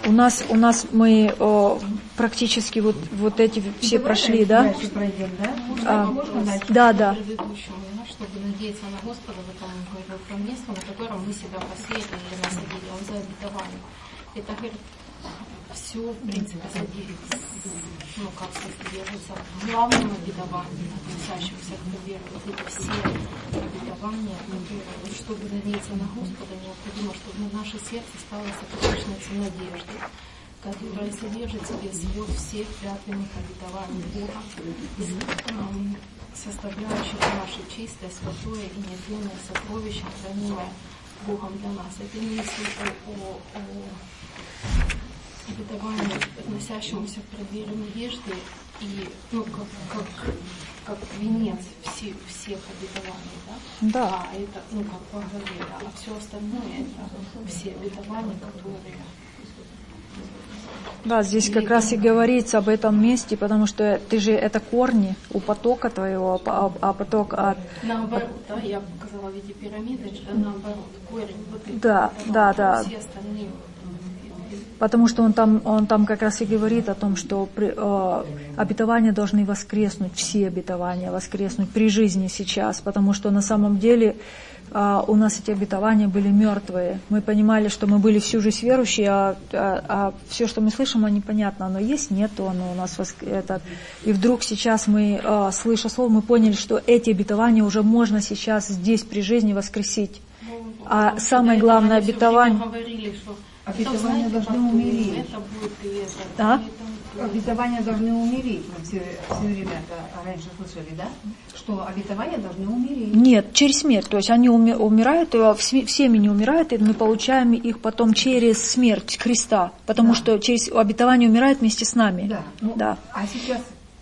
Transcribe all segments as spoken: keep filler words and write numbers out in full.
У нас, у нас мы о, практически вот, вот эти все давай прошли, да? Дальше пройдем, да? Можно, А, можно дальше? да, да. Чтобы надеяться на Господа, в этом он говорил про место, на котором мы себя посеяли или насадили, он за обетование. Это, говорит, все, в принципе, содержится, ну, как содержится в главном обетовании, относящемся к вере. Вот это все обетования, которые, чтобы надеяться на Господа, необходимо, чтобы наше сердце стало сокровищницей надежды, которая содержит в себе свод всех клятвенных обетований Бога, составляющих наше чистое, святое и неотъемлемое сокровище, хранимое Богом для нас. Это мысль о, о, о обетовании, относящемуся к преддверию надежды и, ну, как, как, как венец все, всех обетований, да? Да. А это, ну, как по голове, а все остальное это все обетования, которые... Да, здесь как раз и говорится об этом месте, потому что ты же это корни у потока твоего, а, а поток от... Наоборот, да, я показала в виде пирамиды, что наоборот, корень, вот это, да, это, да, да. Все остальные. Потому что он там, он там как раз и говорит о том, что при, э, обетования должны воскреснуть, все обетования воскреснуть при жизни сейчас, потому что на самом деле э, у нас эти обетования были мертвые. Мы понимали, что мы были всю жизнь верующие, а, а, а все, что мы слышим, оно непонятно, оно есть, нету, оно у нас воск... это... И вдруг сейчас мы, э, слыша слово, мы поняли, что эти обетования уже можно сейчас здесь при жизни воскресить. А самое главное обетование... Обетования должны умереть. Да? Обетования должны умереть. Мы все, все время это раньше слышали, да? Что обетования должны умереть. Нет, через смерть. То есть они уми- умирают, в семени умирают, и мы получаем их потом через смерть Христа. Потому да. что через обетование умирают вместе с нами. Да. Ну, да. А сейчас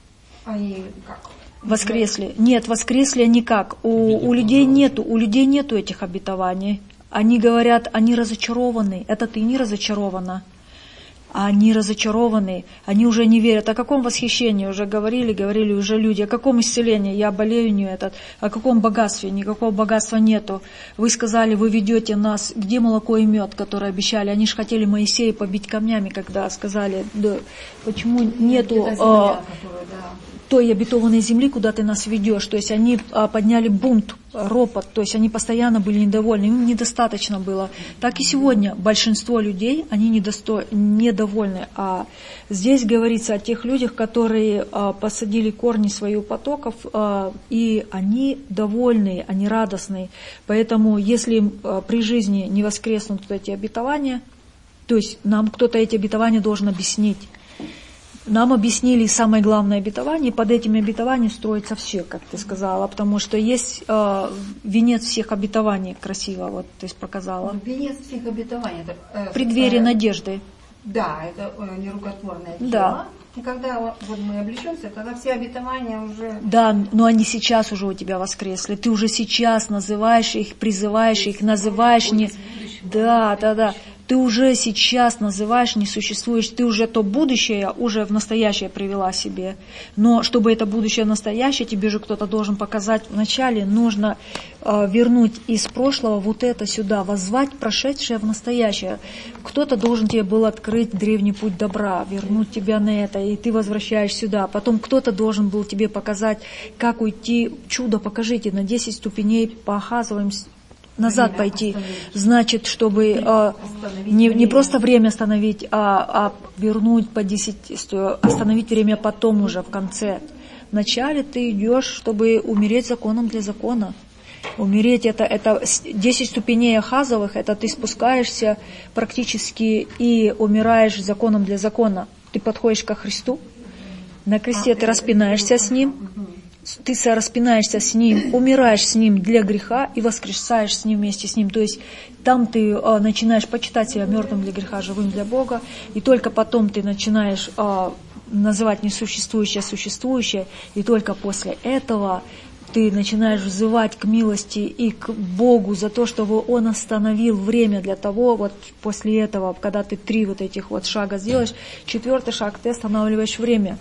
они как? Воскресли. Нет, воскресли они как? У, у людей нету, у людей нету этих обетований. Они говорят, они разочарованы. Это ты не разочарована. А они разочарованы. Они уже не верят. О каком восхищении уже говорили, говорили уже люди. О каком исцелении? Я болею не этот. О каком богатстве? Никакого богатства нету. Вы сказали, вы ведете нас. Где молоко и мед, которые обещали? Они же хотели Моисея побить камнями, когда сказали, да, почему нету... А, той обетованной земли, куда ты нас ведешь. То есть они а, подняли бунт, ропот, то есть они постоянно были недовольны, им недостаточно было. Так и сегодня большинство людей, они недосто... недовольны. А здесь говорится о тех людях, которые а, посадили корни своих потоков, а, и они довольны, они радостны. Поэтому если а, при жизни не воскреснут эти обетования, то есть нам кто-то эти обетования должен объяснить. Нам объяснили самое главное обетование, и под этими обетованиями строится все, как ты сказала, потому что есть э, венец всех обетований, красиво, вот ты показала. Венец всех обетований. Это, э, преддверие э, надежды. Да, это э, нерукотворная тема. Да. И когда вот мы облечемся, тогда все обетования уже... Да, но они сейчас уже у тебя воскресли. Ты уже сейчас называешь их, призываешь их, называешь не... Да, да, да. Ты уже сейчас называешь, не существуешь, ты уже то будущее уже в настоящее привела себе. Но чтобы это будущее в настоящее, тебе же кто-то должен показать вначале, нужно э, вернуть из прошлого вот это сюда, воззвать прошедшее в настоящее. Кто-то должен тебе был открыть древний путь добра, вернуть тебя на это, и ты возвращаешь сюда. Потом кто-то должен был тебе показать, как уйти, чудо покажите, на десять ступеней поохазываем, назад время пойти, остановить. Значит, чтобы э, не, не просто время остановить, а, а вернуть по десять, остановить время потом уже в конце. Вначале ты идешь, чтобы умереть законом для закона. Умереть это, это десять ступеней ахазовых, это ты спускаешься практически и умираешь законом для закона. Ты подходишь ко Христу, на кресте ты распинаешься с Ним, ты распинаешься с Ним, умираешь с Ним для греха и воскресаешь с Ним вместе с Ним. То есть там ты а, начинаешь почитать себя мертвым для греха, живым для Бога, и только потом ты начинаешь а, называть несуществующее существующее, и только после этого ты начинаешь взывать к милости и к Богу за то, чтобы Он остановил время для того, вот после этого, когда ты три вот этих вот шага сделаешь, четвертый шаг, ты останавливаешь время.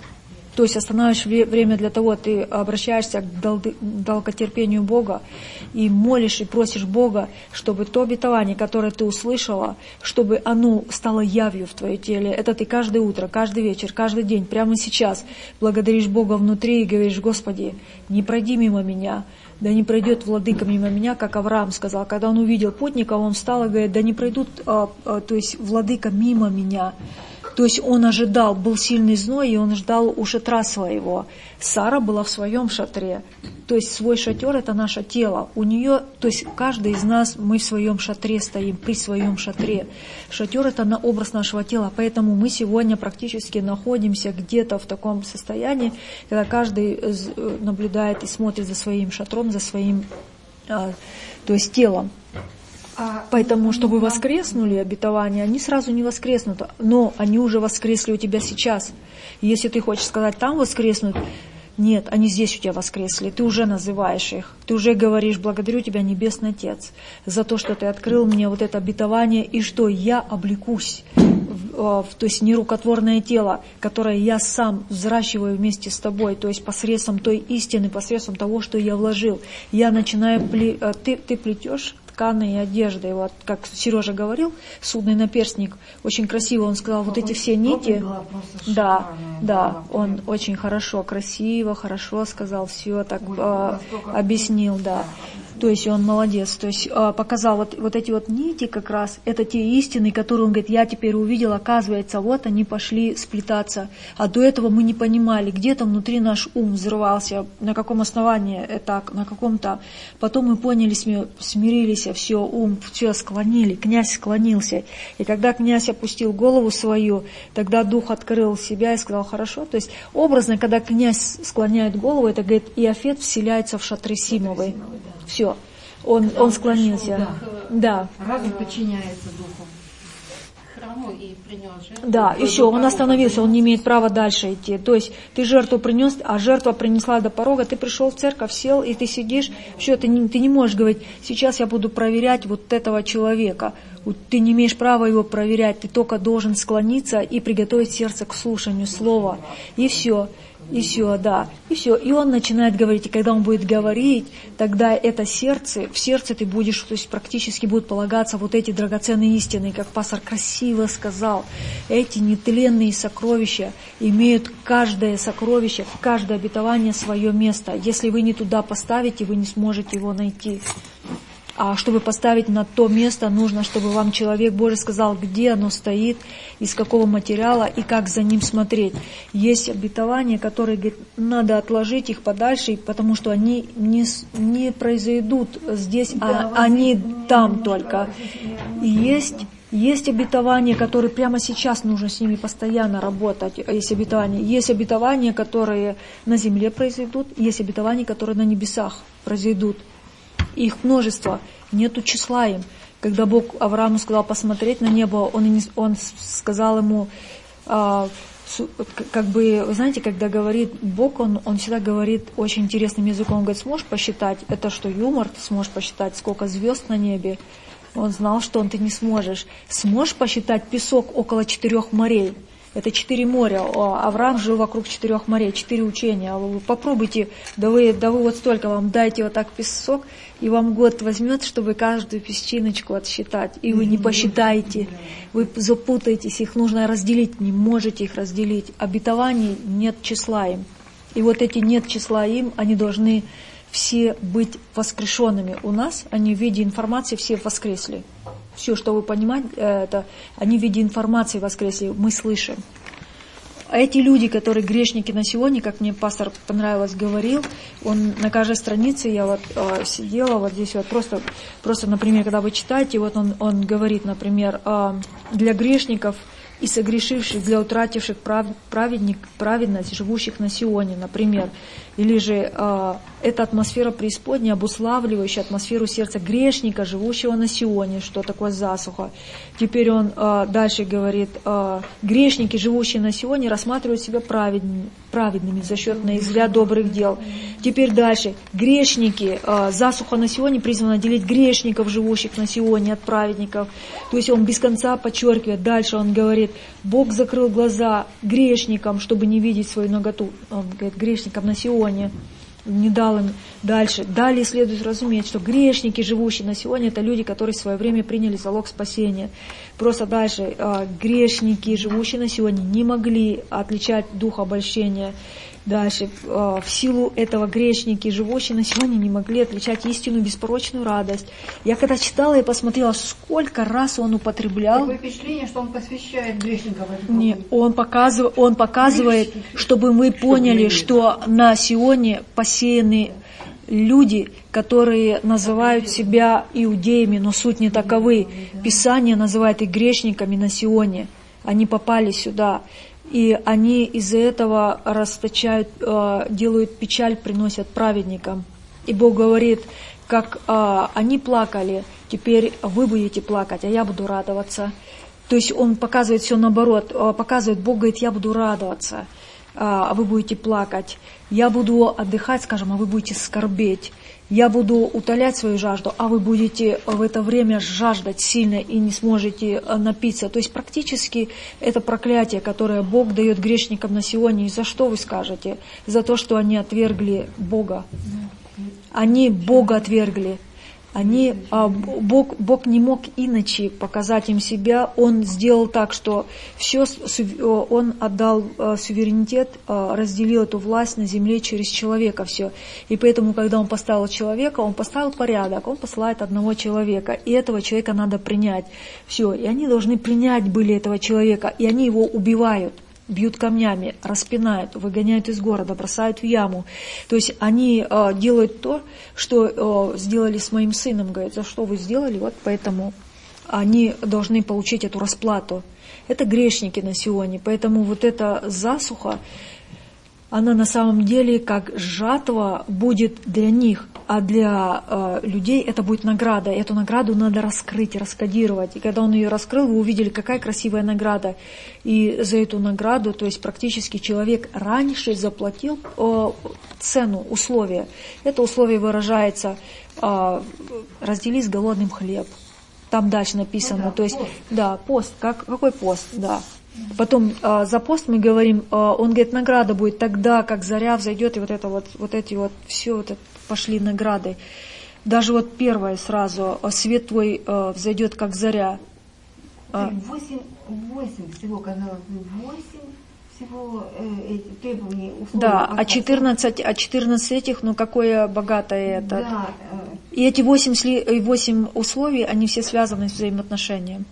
То есть останавливаешь время для того, ты обращаешься к долготерпению Бога и молишь и просишь Бога, чтобы то обетование, которое ты услышала, чтобы оно стало явью в твоем теле. Это ты каждое утро, каждый вечер, каждый день, прямо сейчас благодаришь Бога внутри и говоришь: Господи, не пройди мимо меня, да не пройдет владыка мимо меня, как Авраам сказал. Когда он увидел путника, он встал и говорит: да не пройдут, а, а, то есть владыка мимо меня. То есть он ожидал, был сильный зной, и он ждал у шатра своего. Сара была в своем шатре. То есть свой шатер — это наше тело. У нее, то есть каждый из нас, мы в своем шатре стоим, при своем шатре. Шатер — это на образ нашего тела. Поэтому мы сегодня практически находимся где-то в таком состоянии, когда каждый наблюдает и смотрит за своим шатром, за своим, то есть телом. Поэтому, чтобы воскреснули обетования, они сразу не воскреснут, но они уже воскресли у тебя сейчас. Если ты хочешь сказать, там воскреснут, нет, они здесь у тебя воскресли, ты уже называешь их, ты уже говоришь: благодарю тебя, Небесный Отец, за то, что ты открыл мне вот это обетование, и что я облекусь, в, то есть нерукотворное тело, которое я сам взращиваю вместе с тобой, то есть посредством той истины, посредством того, что я вложил. Я начинаю, пле... ты, ты плетешь тканые одежды. И вот, как Сережа говорил, судный наперстник, очень красиво он сказал, вот эти все нити. Да, да, он очень хорошо, красиво, хорошо сказал, все так э, объяснил, да. То есть он молодец, то есть э, показал вот, вот эти вот нити как раз, это те истины, которые он говорит, я теперь увидел, оказывается, вот они пошли сплетаться. А до этого мы не понимали, где-то внутри наш ум взрывался, на каком основании так, на каком-то. Потом мы поняли, смирились, все, ум, все склонили, князь склонился. И когда князь опустил голову свою, тогда дух открыл себя и сказал, хорошо. То есть образно, когда князь склоняет голову, это, говорит, Иофет вселяется в шатры Симовой. Все, он, он склонился. Да. Разум подчиняется духу. Храму и принес жертву. Да, и все, он остановился, он не имеет права дальше идти. То есть ты жертву принес, а жертва принесла до порога, ты пришел в церковь, сел, и ты сидишь, все, ты не, ты не можешь говорить, сейчас я буду проверять вот этого человека. Ты не имеешь права его проверять, ты только должен склониться и приготовить сердце к слушанию слова. И все. И все, да, и все. И он начинает говорить, и когда он будет говорить, тогда это сердце, в сердце ты будешь, то есть практически будут полагаться вот эти драгоценные истины, как пастор красиво сказал, эти нетленные сокровища имеют каждое сокровище, каждое обетование свое место. Если вы не туда поставите, вы не сможете его найти. А чтобы поставить на то место, нужно, чтобы вам человек Божий сказал, где оно стоит, из какого материала и как за ним смотреть. Есть обетования, которые, говорит, надо отложить их подальше, потому что они не, не произойдут здесь, а они там только. И есть... Есть обетования, которые прямо сейчас нужно с ними постоянно работать. Есть обетования, есть обетования, которые на земле произойдут, есть обетования, которые на небесах произойдут. Их множество, нету числа им. Когда Бог Аврааму сказал посмотреть на небо, он, он сказал ему, а, как бы, вы знаете, когда говорит Бог, он, он всегда говорит очень интересным языком. Он говорит, сможешь посчитать, это что, юмор, ты сможешь посчитать, сколько звезд на небе? Он знал, что он ты не сможешь. Сможешь посчитать песок около четырех морей? Это четыре моря. Авраам жил вокруг четырех морей, четыре учения. Вы попробуйте, да вы, да вы вот столько вам дайте вот так песок, и вам год возьмет, чтобы каждую песчиночку отсчитать. И вы не посчитаете, вы запутаетесь, их нужно разделить, не можете их разделить. Обетований нет числа им. И вот эти нет числа им, они должны все быть воскрешенными. У нас они в виде информации все воскресли. Все, что вы понимаете, это они в виде информации воскресли, мы слышим. А эти люди, которые грешники на сегодня, как мне пастор понравилось говорил, он на каждой странице, я вот э, сидела, вот здесь вот просто, просто, например, когда вы читаете, вот он, он говорит, например, э, для грешников и согрешивших, для утративших прав, праведник, праведность, живущих на Сионе, например. Или же э, эта атмосфера преисподней, обуславливающая атмосферу сердца грешника, живущего на Сионе, что такое засуха. Теперь он э, дальше говорит, э, грешники, живущие на Сионе, рассматривают себя праведными, праведными за счет наизря добрых дел. Теперь дальше. Грешники. Засуха на Сионе призвана отделить грешников, живущих на Сионе, от праведников. То есть он без конца подчеркивает. Дальше он говорит, Бог закрыл глаза грешникам, чтобы не видеть свою наготу. Он говорит, грешникам на Сионе. Не дал им дальше. Далее следует разуметь, что грешники, живущие на Сионе, это люди, которые в свое время приняли залог спасения. Просто дальше. Грешники, живущие на Сионе, не могли отличать дух обольщения. Дальше. В силу этого грешники, живущие на Сионе, не могли отличать истинную беспорочную радость. Я когда читала и посмотрела, сколько раз он употреблял. Такое впечатление, что он посвящает грешников. Не, он показывает, он показывает, чтобы мы поняли, что на Сионе посеяны люди, которые называют себя иудеями, но суть не таковы. Писание называет их грешниками на Сионе. Они попали сюда. И они из-за этого расточают, делают печаль, приносят праведникам. И Бог говорит, как они плакали, теперь вы будете плакать, а я буду радоваться. То есть Он показывает все наоборот. Показывает, Бог говорит, я буду радоваться, а вы будете плакать. Я буду отдыхать, скажем, а вы будете скорбеть. Я буду утолять свою жажду, а вы будете в это время жаждать сильно и не сможете напиться. То есть практически это проклятие, которое Бог дает грешникам на Сионе. И за что вы скажете? За то, что они отвергли Бога. Они Бога отвергли. Они, Бог, Бог не мог иначе показать им себя. Он сделал так, что все, Он отдал суверенитет, разделил эту власть на земле через человека все. И поэтому, когда Он поставил человека, Он поставил порядок, Он посылает одного человека. И этого человека надо принять. Все. И они должны принять были этого человека. И они его убивают. Бьют камнями, распинают, выгоняют из города, бросают в яму. То есть они э, делают то, что э, сделали с моим сыном. Говорят, за что вы сделали? Вот поэтому они должны получить эту расплату. Это грешники на Сионе. Поэтому вот эта засуха, она на самом деле как жатва будет для них, а для э, людей это будет награда. Эту награду надо раскрыть, раскодировать. И когда он ее раскрыл, вы увидели, какая красивая награда. И за эту награду, то есть практически человек раньше заплатил э, цену, условия. Это условие выражается э, «раздели с голодным хлеб». Там дальше написано, ну, да, то есть, пост. да, пост, как, какой пост, да. Потом э, за пост мы говорим, э, он говорит, награда будет тогда, как заря взойдет, и вот это вот, вот эти вот, все вот это, пошли награды. Даже вот первое сразу, свет твой э, взойдет, как заря. Восемь, восемь всего, казалось бы, восемь всего э, эти требований, условий. Да, а четырнадцать, а четырнадцать этих, ну какое богатое это. Да. И эти восемь, восемь условий, они все связаны с взаимоотношением.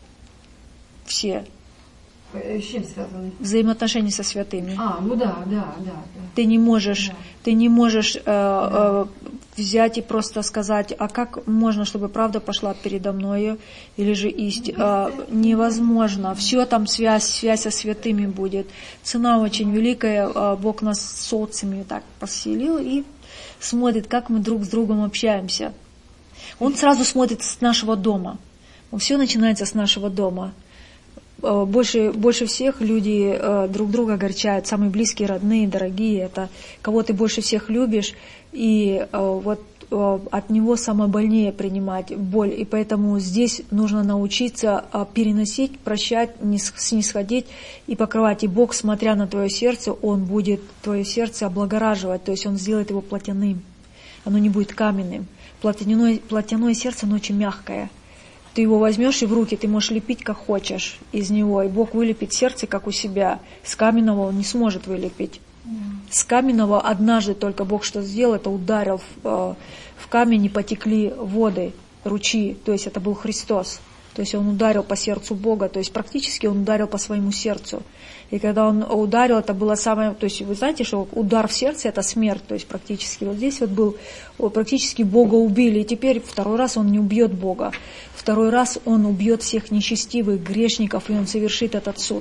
Все. С чем связаны? Взаимоотношения со святыми. А, ну да, да, да. Ты не можешь, да. ты не можешь э, да. э, взять и просто сказать, а как можно, чтобы правда пошла передо мною, или же истина? Э, невозможно. Все там связь, связь со святыми будет. Цена очень великая. Э, Бог нас с отцами так поселил и смотрит, как мы друг с другом общаемся. Он сразу смотрит с нашего дома. Все начинается с нашего дома. Больше, больше всех люди э, друг друга огорчают, самые близкие, родные, дорогие, это кого ты больше всех любишь, и э, вот э, от него самое больнее принимать боль, и поэтому здесь нужно научиться э, переносить, прощать, снисходить и покрывать, и Бог, смотря на твое сердце, Он будет твое сердце облагораживать, то есть Он сделает его плотяным, оно не будет каменным. Плотяное, плотяное сердце, оно очень мягкое. Ты его возьмешь и в руки, ты можешь лепить как хочешь из него, и Бог вылепит сердце, как у себя. С каменного Он не сможет вылепить. С каменного однажды только Бог что сделал, это ударил в, в камень, и потекли воды, ручьи, то есть это был Христос. То есть Он ударил по сердцу Бога, то есть практически Он ударил по своему сердцу. И когда Он ударил, это было самое, то есть вы знаете, что удар в сердце это смерть, то есть практически вот здесь вот был, практически Бога убили, и теперь второй раз Он не убьет Бога. Второй раз Он убьет всех нечестивых, грешников, и Он совершит этот суд.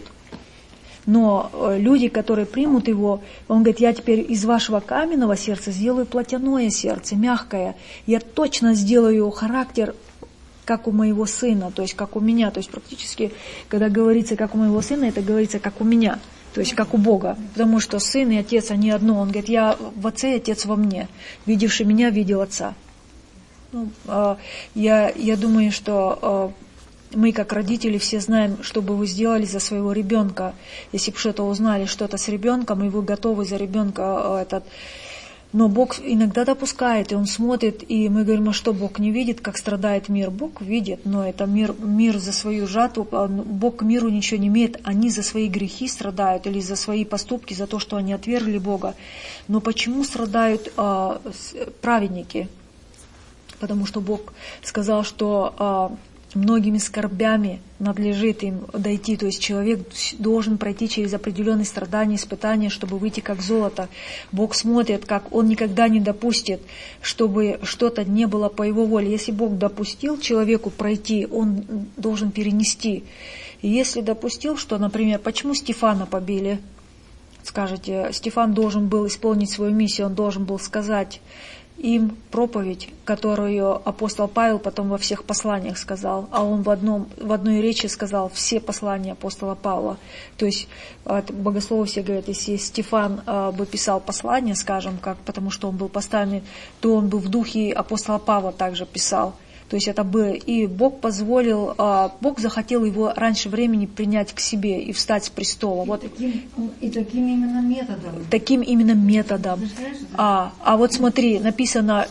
Но люди, которые примут Его, Он говорит, я теперь из вашего каменного сердца сделаю плотяное сердце, мягкое. Я точно сделаю его характер, как у моего сына, то есть как у меня. То есть практически, когда говорится, как у моего сына, это говорится, как у меня. То есть как у Бога. Потому что Сын и Отец, они одно. Он говорит, я в Отце и Отец во мне. Видевший меня, видел Отца. Ну, я, я думаю, что мы, как родители, все знаем, что бы вы сделали за своего ребенка. Если бы что-то узнали, что-то с ребенком, и вы готовы за ребенка этот... Но Бог иногда допускает, и Он смотрит, и мы говорим, а что Бог не видит, как страдает мир? Бог видит, но это мир, мир за свою жатву, Бог к миру ничего не имеет, они за свои грехи страдают, или за свои поступки, за то, что они отвергли Бога. Но почему страдают а, праведники? Потому что Бог сказал, что а, многими скорбями надлежит им дойти, то есть человек должен пройти через определенные страдания, испытания, чтобы выйти как золото. Бог смотрит, как Он никогда не допустит, чтобы что-то не было по Его воле. Если Бог допустил человеку пройти, Он должен перенести. И если допустил, что, например, почему Стефана побили? Скажете, Стефан должен был исполнить свою миссию, он должен был сказать им проповедь, которую апостол Павел потом во всех посланиях сказал, а он в, одном, в одной речи сказал все послания апостола Павла. То есть богословы все говорят, если Стефан э, бы писал послание, скажем, как, потому что он был поставлен, то он бы в духе апостола Павла также писал. То есть это было, и Бог позволил, Бог захотел его раньше времени принять к себе и встать с престола. И, вот. таким, и таким именно методом. Таким именно методом. А, а вот смотри, написано,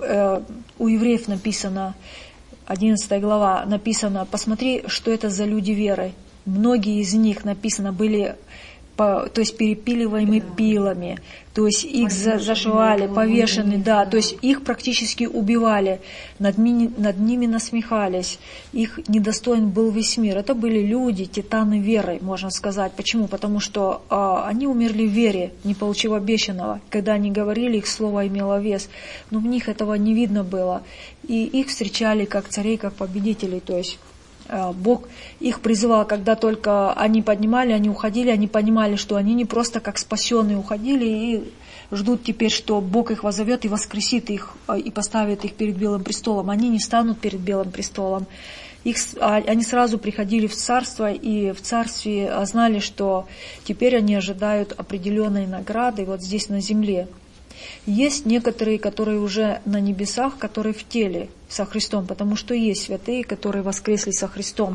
у евреев написано, одиннадцатая глава, написано, посмотри, что это за люди веры. Многие из них, написано, были... то есть перепиливаемы пилами, то есть их зашивали, повешены, да, то есть их практически убивали, над ними, над ними насмехались, их недостоин был весь мир. Это были люди, титаны веры, можно сказать. Почему? Потому что а, они умерли в вере, не получив обещанного. Когда они говорили, их слово имело вес, но в них этого не видно было. И их встречали как царей, как победителей, то есть Бог их призывал, когда только они поднимали, они уходили, они понимали, что они не просто как спасенные уходили и ждут теперь, что Бог их воззовет и воскресит их и поставит их перед Белым престолом. Они не станут перед Белым престолом. Их, они сразу приходили в царство, и в царстве знали, что теперь они ожидают определенной награды вот здесь на земле. Есть некоторые, которые уже на небесах, которые в теле со Христом, потому что есть святые, которые воскресли со Христом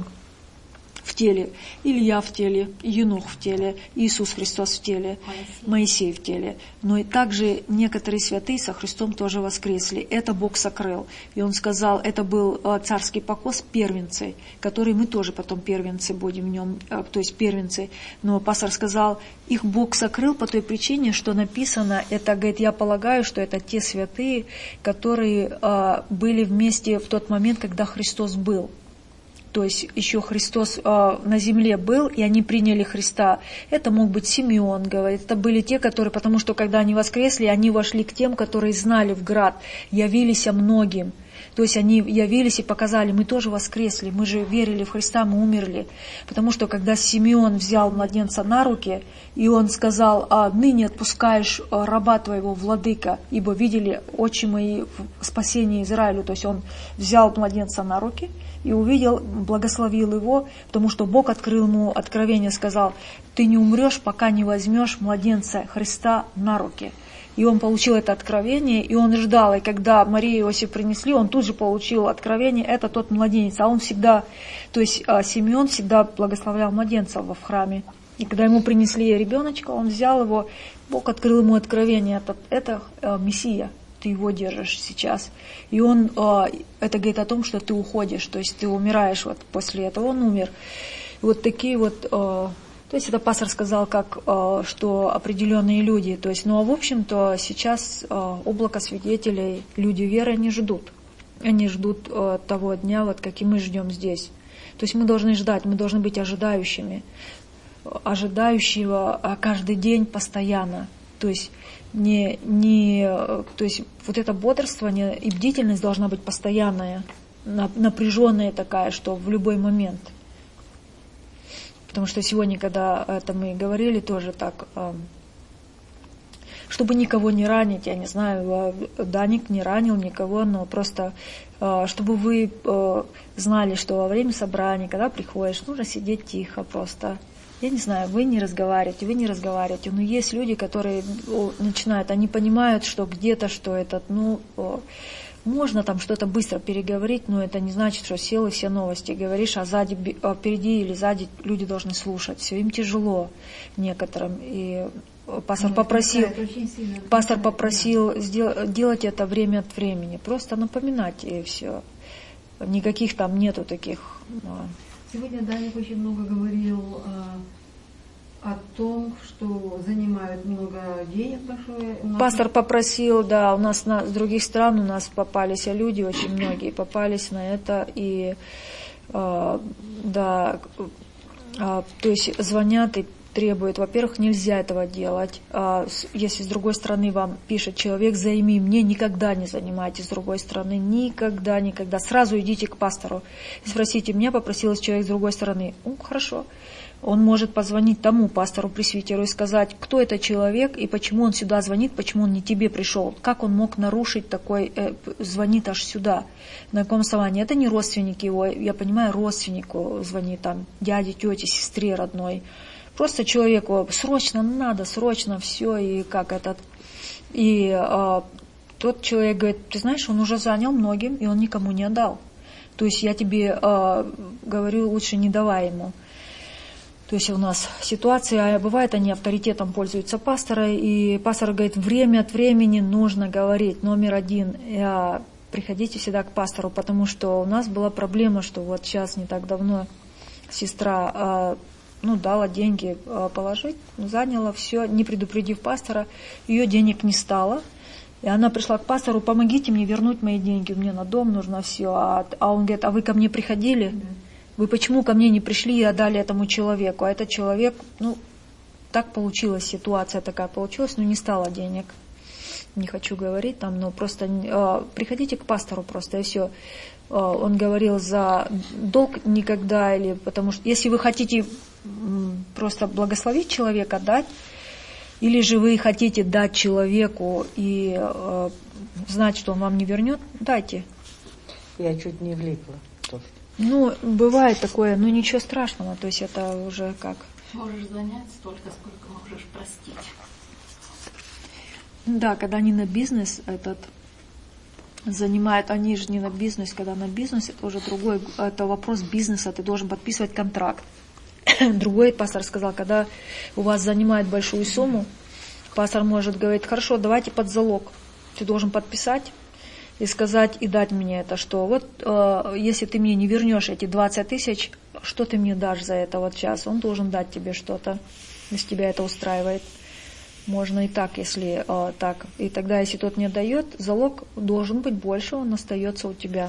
в теле. Илья в теле, Енох в теле, Иисус Христос в теле, Моисей в теле. Но и также некоторые святые со Христом тоже воскресли. Это Бог сокрыл. И Он сказал, это был царский покос, первенцы, которые мы тоже потом первенцы будем в нем, то есть первенцы. Но пастор сказал, их Бог сокрыл по той причине, что написано, это, говорит, я полагаю, что это те святые, которые а, были вместе в тот момент, когда Христос был. То есть еще Христос э, на земле был, и они приняли Христа. Это мог быть Симеон, говорит. Это были те, которые, потому что когда они воскресли, они вошли к тем, которые знали в град, явились многим. То есть они явились и показали, мы тоже воскресли, мы же верили в Христа, мы умерли. Потому что когда Симеон взял младенца на руки, и он сказал, а ныне отпускаешь раба твоего, владыка, ибо видели очи мои в спасении Израилю. То есть он взял младенца на руки и увидел, благословил его, потому что Бог открыл ему откровение, сказал, ты не умрешь, пока не возьмешь младенца Христа на руки. И он получил это откровение, и он ждал. И когда Мария и Иосиф принесли, он тут же получил откровение, это тот младенец. А он всегда, то есть Симеон всегда благословлял младенцев в храме. И когда ему принесли ребеночка, он взял его, Бог открыл ему откровение, это, это э, Мессия, ты его держишь сейчас. И он, э, это говорит о том, что ты уходишь, то есть ты умираешь вот после этого, он умер. И вот такие вот... Э, То есть это пастор сказал, как, что определенные люди. То есть, ну а в общем-то сейчас облако свидетелей, люди веры, они ждут. Они ждут того дня, вот как и мы ждем здесь. То есть мы должны ждать, мы должны быть ожидающими. Ожидающего каждый день постоянно. То есть, не, не, то есть вот это бодрствование и бдительность должна быть постоянная, напряженная такая, что в любой момент. Потому что сегодня, когда это мы говорили, тоже так, чтобы никого не ранить, я не знаю, Даник не ранил никого, но просто, чтобы вы знали, что во время собрания, когда приходишь, нужно сидеть тихо просто. Я не знаю, вы не разговариваете, вы не разговариваете, но есть люди, которые начинают, они понимают, что где-то, что это, ну, можно там что-то быстро переговорить, но это не значит, что сел и все новости говоришь, а сзади, впереди или сзади люди должны слушать. Все, им тяжело некоторым. И пастор попросил, пастор попросил сделать, делать это время от времени, просто напоминать и все. Никаких там нету таких. Сегодня Даник очень много говорил о том, что занимают много денег большое. Много... Пастор попросил, да, у нас на, с других стран у нас попались люди, очень многие попались на это, и э, да, э, то есть звонят и требуют, во-первых, нельзя этого делать, а, если с другой стороны вам пишет человек, займи мне, никогда не занимайтесь с другой стороны, никогда, никогда, сразу идите к пастору, спросите, меня попросил человек с другой стороны, ну, хорошо. Он может позвонить тому пастору-пресвитеру и сказать, кто это человек и почему он сюда звонит, почему он не тебе пришел. Как он мог нарушить такой, э, звонит аж сюда, на каком основании. Это не родственник его, я понимаю, родственнику звонит, там, дяде, тете, сестре родной. Просто человеку срочно надо, срочно все, и как этот. И э, тот человек говорит, ты знаешь, он уже занял многим, и он никому не отдал. То есть я тебе э, говорю, лучше не давай ему. То есть у нас ситуация, бывает, они авторитетом пользуются пастора, и пастор говорит, время от времени нужно говорить. Номер один, я, приходите всегда к пастору, потому что у нас была проблема, что вот сейчас не так давно сестра ну, дала деньги положить, заняла все, не предупредив пастора, ее денег не стало. И она пришла к пастору, помогите мне вернуть мои деньги, мне на дом нужно все. А, а он говорит, а вы ко мне приходили? Вы почему ко мне не пришли и отдали этому человеку? А этот человек, ну, так получилась, ситуация такая получилась, но не стало денег. Не хочу говорить там, но просто э, приходите к пастору просто, и все. Э, он говорил, за долг никогда, или потому что, если вы хотите м, просто благословить человека, дать, или же вы хотите дать человеку и э, знать, что он вам не вернет, дайте. Я чуть не влипла тоже. Ну, бывает такое, но ничего страшного, то есть это уже как... Можешь занять столько, сколько можешь простить. Да, когда они на бизнес этот занимают, они же не на бизнес, когда на бизнес, это уже другой, это вопрос бизнеса, ты должен подписывать контракт. Другой пастор сказал, когда у вас занимают большую сумму, пастор может говорить, хорошо, давайте под залог, ты должен подписать, и сказать, и дать мне это, что вот э, если ты мне не вернешь эти двадцать тысяч, что ты мне дашь за это вот сейчас? Он должен дать тебе что-то, если тебя это устраивает. Можно и так, если э, так. И тогда, если тот не дает, залог должен быть больше, он остается у тебя.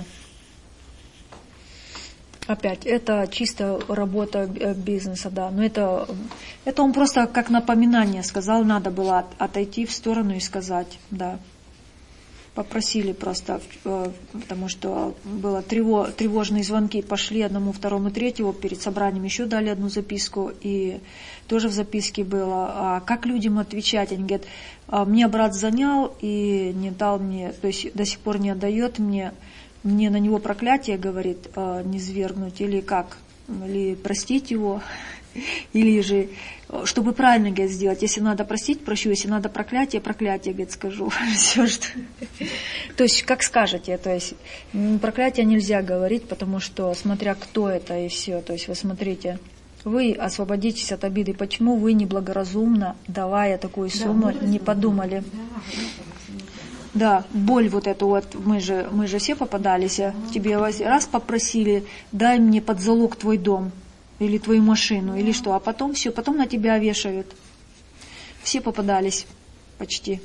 Опять, это чисто работа бизнеса, да. Но это, это он просто как напоминание сказал, надо было от, отойти в сторону и сказать, да. Попросили просто, потому что было трево, тревожные звонки, пошли одному, второму, третьему, перед собранием еще дали одну записку, и тоже в записке было, а как людям отвечать? Они говорят, мне брат занял и не дал мне, то есть до сих пор не отдает мне, мне на него проклятие, говорит, не свергнуть, или как, или простить его, или же, чтобы правильно, говорит, сделать, если надо простить, прощу, если надо проклятие, проклятие, говорит, скажу. Все, что... То есть, как скажете, то есть, проклятие нельзя говорить, потому что, смотря кто это и все, то есть, вы смотрите, вы освободитесь от обиды, почему вы неблагоразумно, давая такую сумму, да, не подумали? Да, боль вот эту вот, мы же, мы же все попадались, тебе раз попросили, дай мне под залог твой дом, или твою машину, или что, а потом все, потом на тебя вешают. Все попадались почти.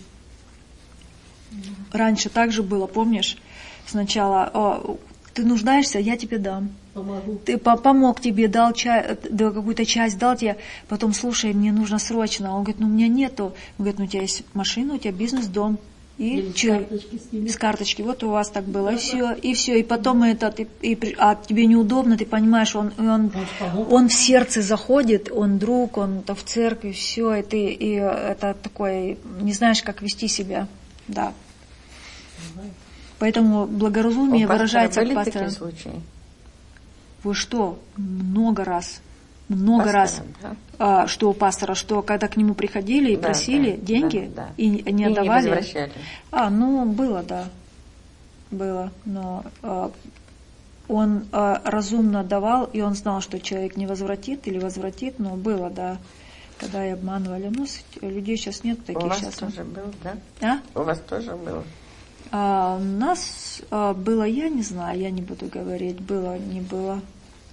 Раньше так же было, помнишь? Сначала, о, ты нуждаешься, я тебе дам. Помогу. Ты помог тебе, дал чай, да, какую-то часть дал тебе, потом, слушай, мне нужно срочно. Он говорит, ну у меня нету. Он говорит, ну у тебя есть машина, у тебя бизнес, дом. И Или с человек, карточки снимет. с карточки, вот у вас так было, и все, и все, и потом это, ты, и, а тебе неудобно, ты понимаешь, он, он, он в сердце заходит, он друг, он то в церкви, все, и ты, и это такое, не знаешь, как вести себя, да. Поэтому благоразумие выражается были в пасторе. такие случаи? Вы что, много раз, много Пастора, раз, да? а, что у пастора, что когда к нему приходили и Да, просили да, деньги да, да. и не И не отдавали. возвращали. А, ну, было, да, было, но а, он а, разумно давал, и он знал, что человек не возвратит или возвратит, но было, да, когда и обманывали. Ну, с- людей сейчас нет таких. У вас сейчас. тоже был, да? А? У вас тоже было? А, у нас а, было, я не знаю, я не буду говорить, было, не было.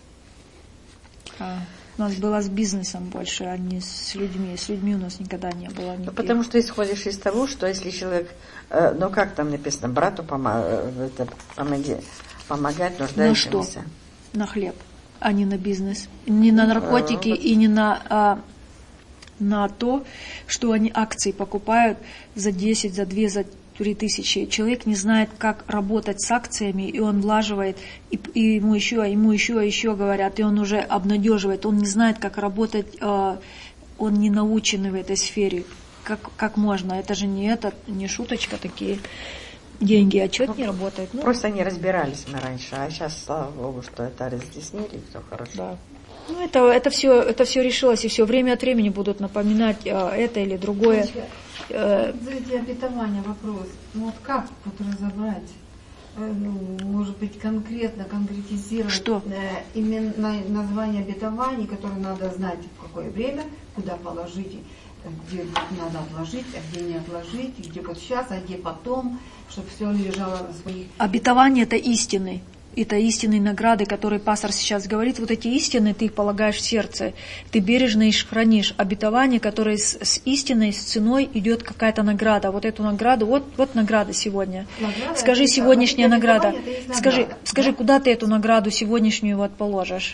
А, у нас было с бизнесом больше, а не с людьми. С людьми у нас никогда не было. Ну, никаких. потому что исходишь из того, что если человек, э, ну как там написано, брату пома- э, это, помоги, помогать На что? нуждающимся. На хлеб, а не на бизнес. Не на наркотики вот. и не на, а, на то, что они акции покупают за десять, за две, за три тысячи. Человек не знает, как работать с акциями, и он влаживает, и, и ему еще, ему еще, еще говорят, и он уже обнадеживает. Он не знает, как работать, э, он не наученный в этой сфере. Как, как можно? Это же не это, не шуточка такие деньги, а что не работает? Ну, Просто не разбирались мы раньше, а сейчас, слава Богу, что это разъяснили, и все хорошо. да. Ну, это, это, все, это все решилось, и все время от времени будут напоминать э, это или другое. Э, За эти обетования вопрос. Ну вот как вот разобрать? Э, ну, может быть, конкретно конкретизировать Что? э, именно название обетований, которые надо знать в какое время, куда положить, э, где надо отложить, а где не отложить, и где вот сейчас, а где потом, чтобы все лежало на своих. Обетование – это истины. Это истинные награды, которые пастор сейчас говорит. Вот эти истины, ты их полагаешь в сердце. Ты бережно их хранишь. Обетование, которое с, с истиной, с ценой идет какая-то награда. Вот эту награду, вот, вот награда сегодня. Награда, скажи, это, сегодняшняя это награда. обетование, это есть Скажи, награда, скажи да? куда ты эту награду сегодняшнюю вот положишь?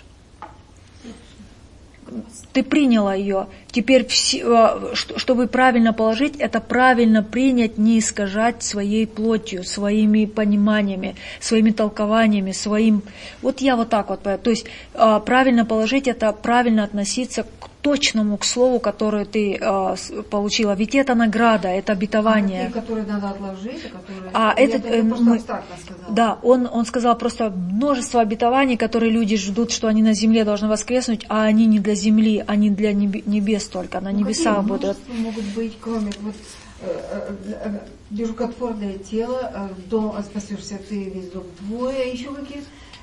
Ты приняла ее. Теперь, все, чтобы правильно положить, это правильно принять, не искажать своей плотью, своими пониманиями, своими толкованиями, своим... Вот я вот так вот. То есть правильно положить, это правильно относиться к точному, к слову, которое ты получила. Ведь это награда, это обетование. А те, которые надо отложить, а которые... А Я этот, это просто мы, абстрактно сказала. да, он, он сказал просто множество обетований, которые люди ждут, что они на земле должны воскреснуть, а они не для земли, они для небес только, на Ну, небесах какие будут. множества могут быть, кроме вот э, э, э, рукотворное тело, э, дом, спасешься ты, весь дом твой, а еще какие?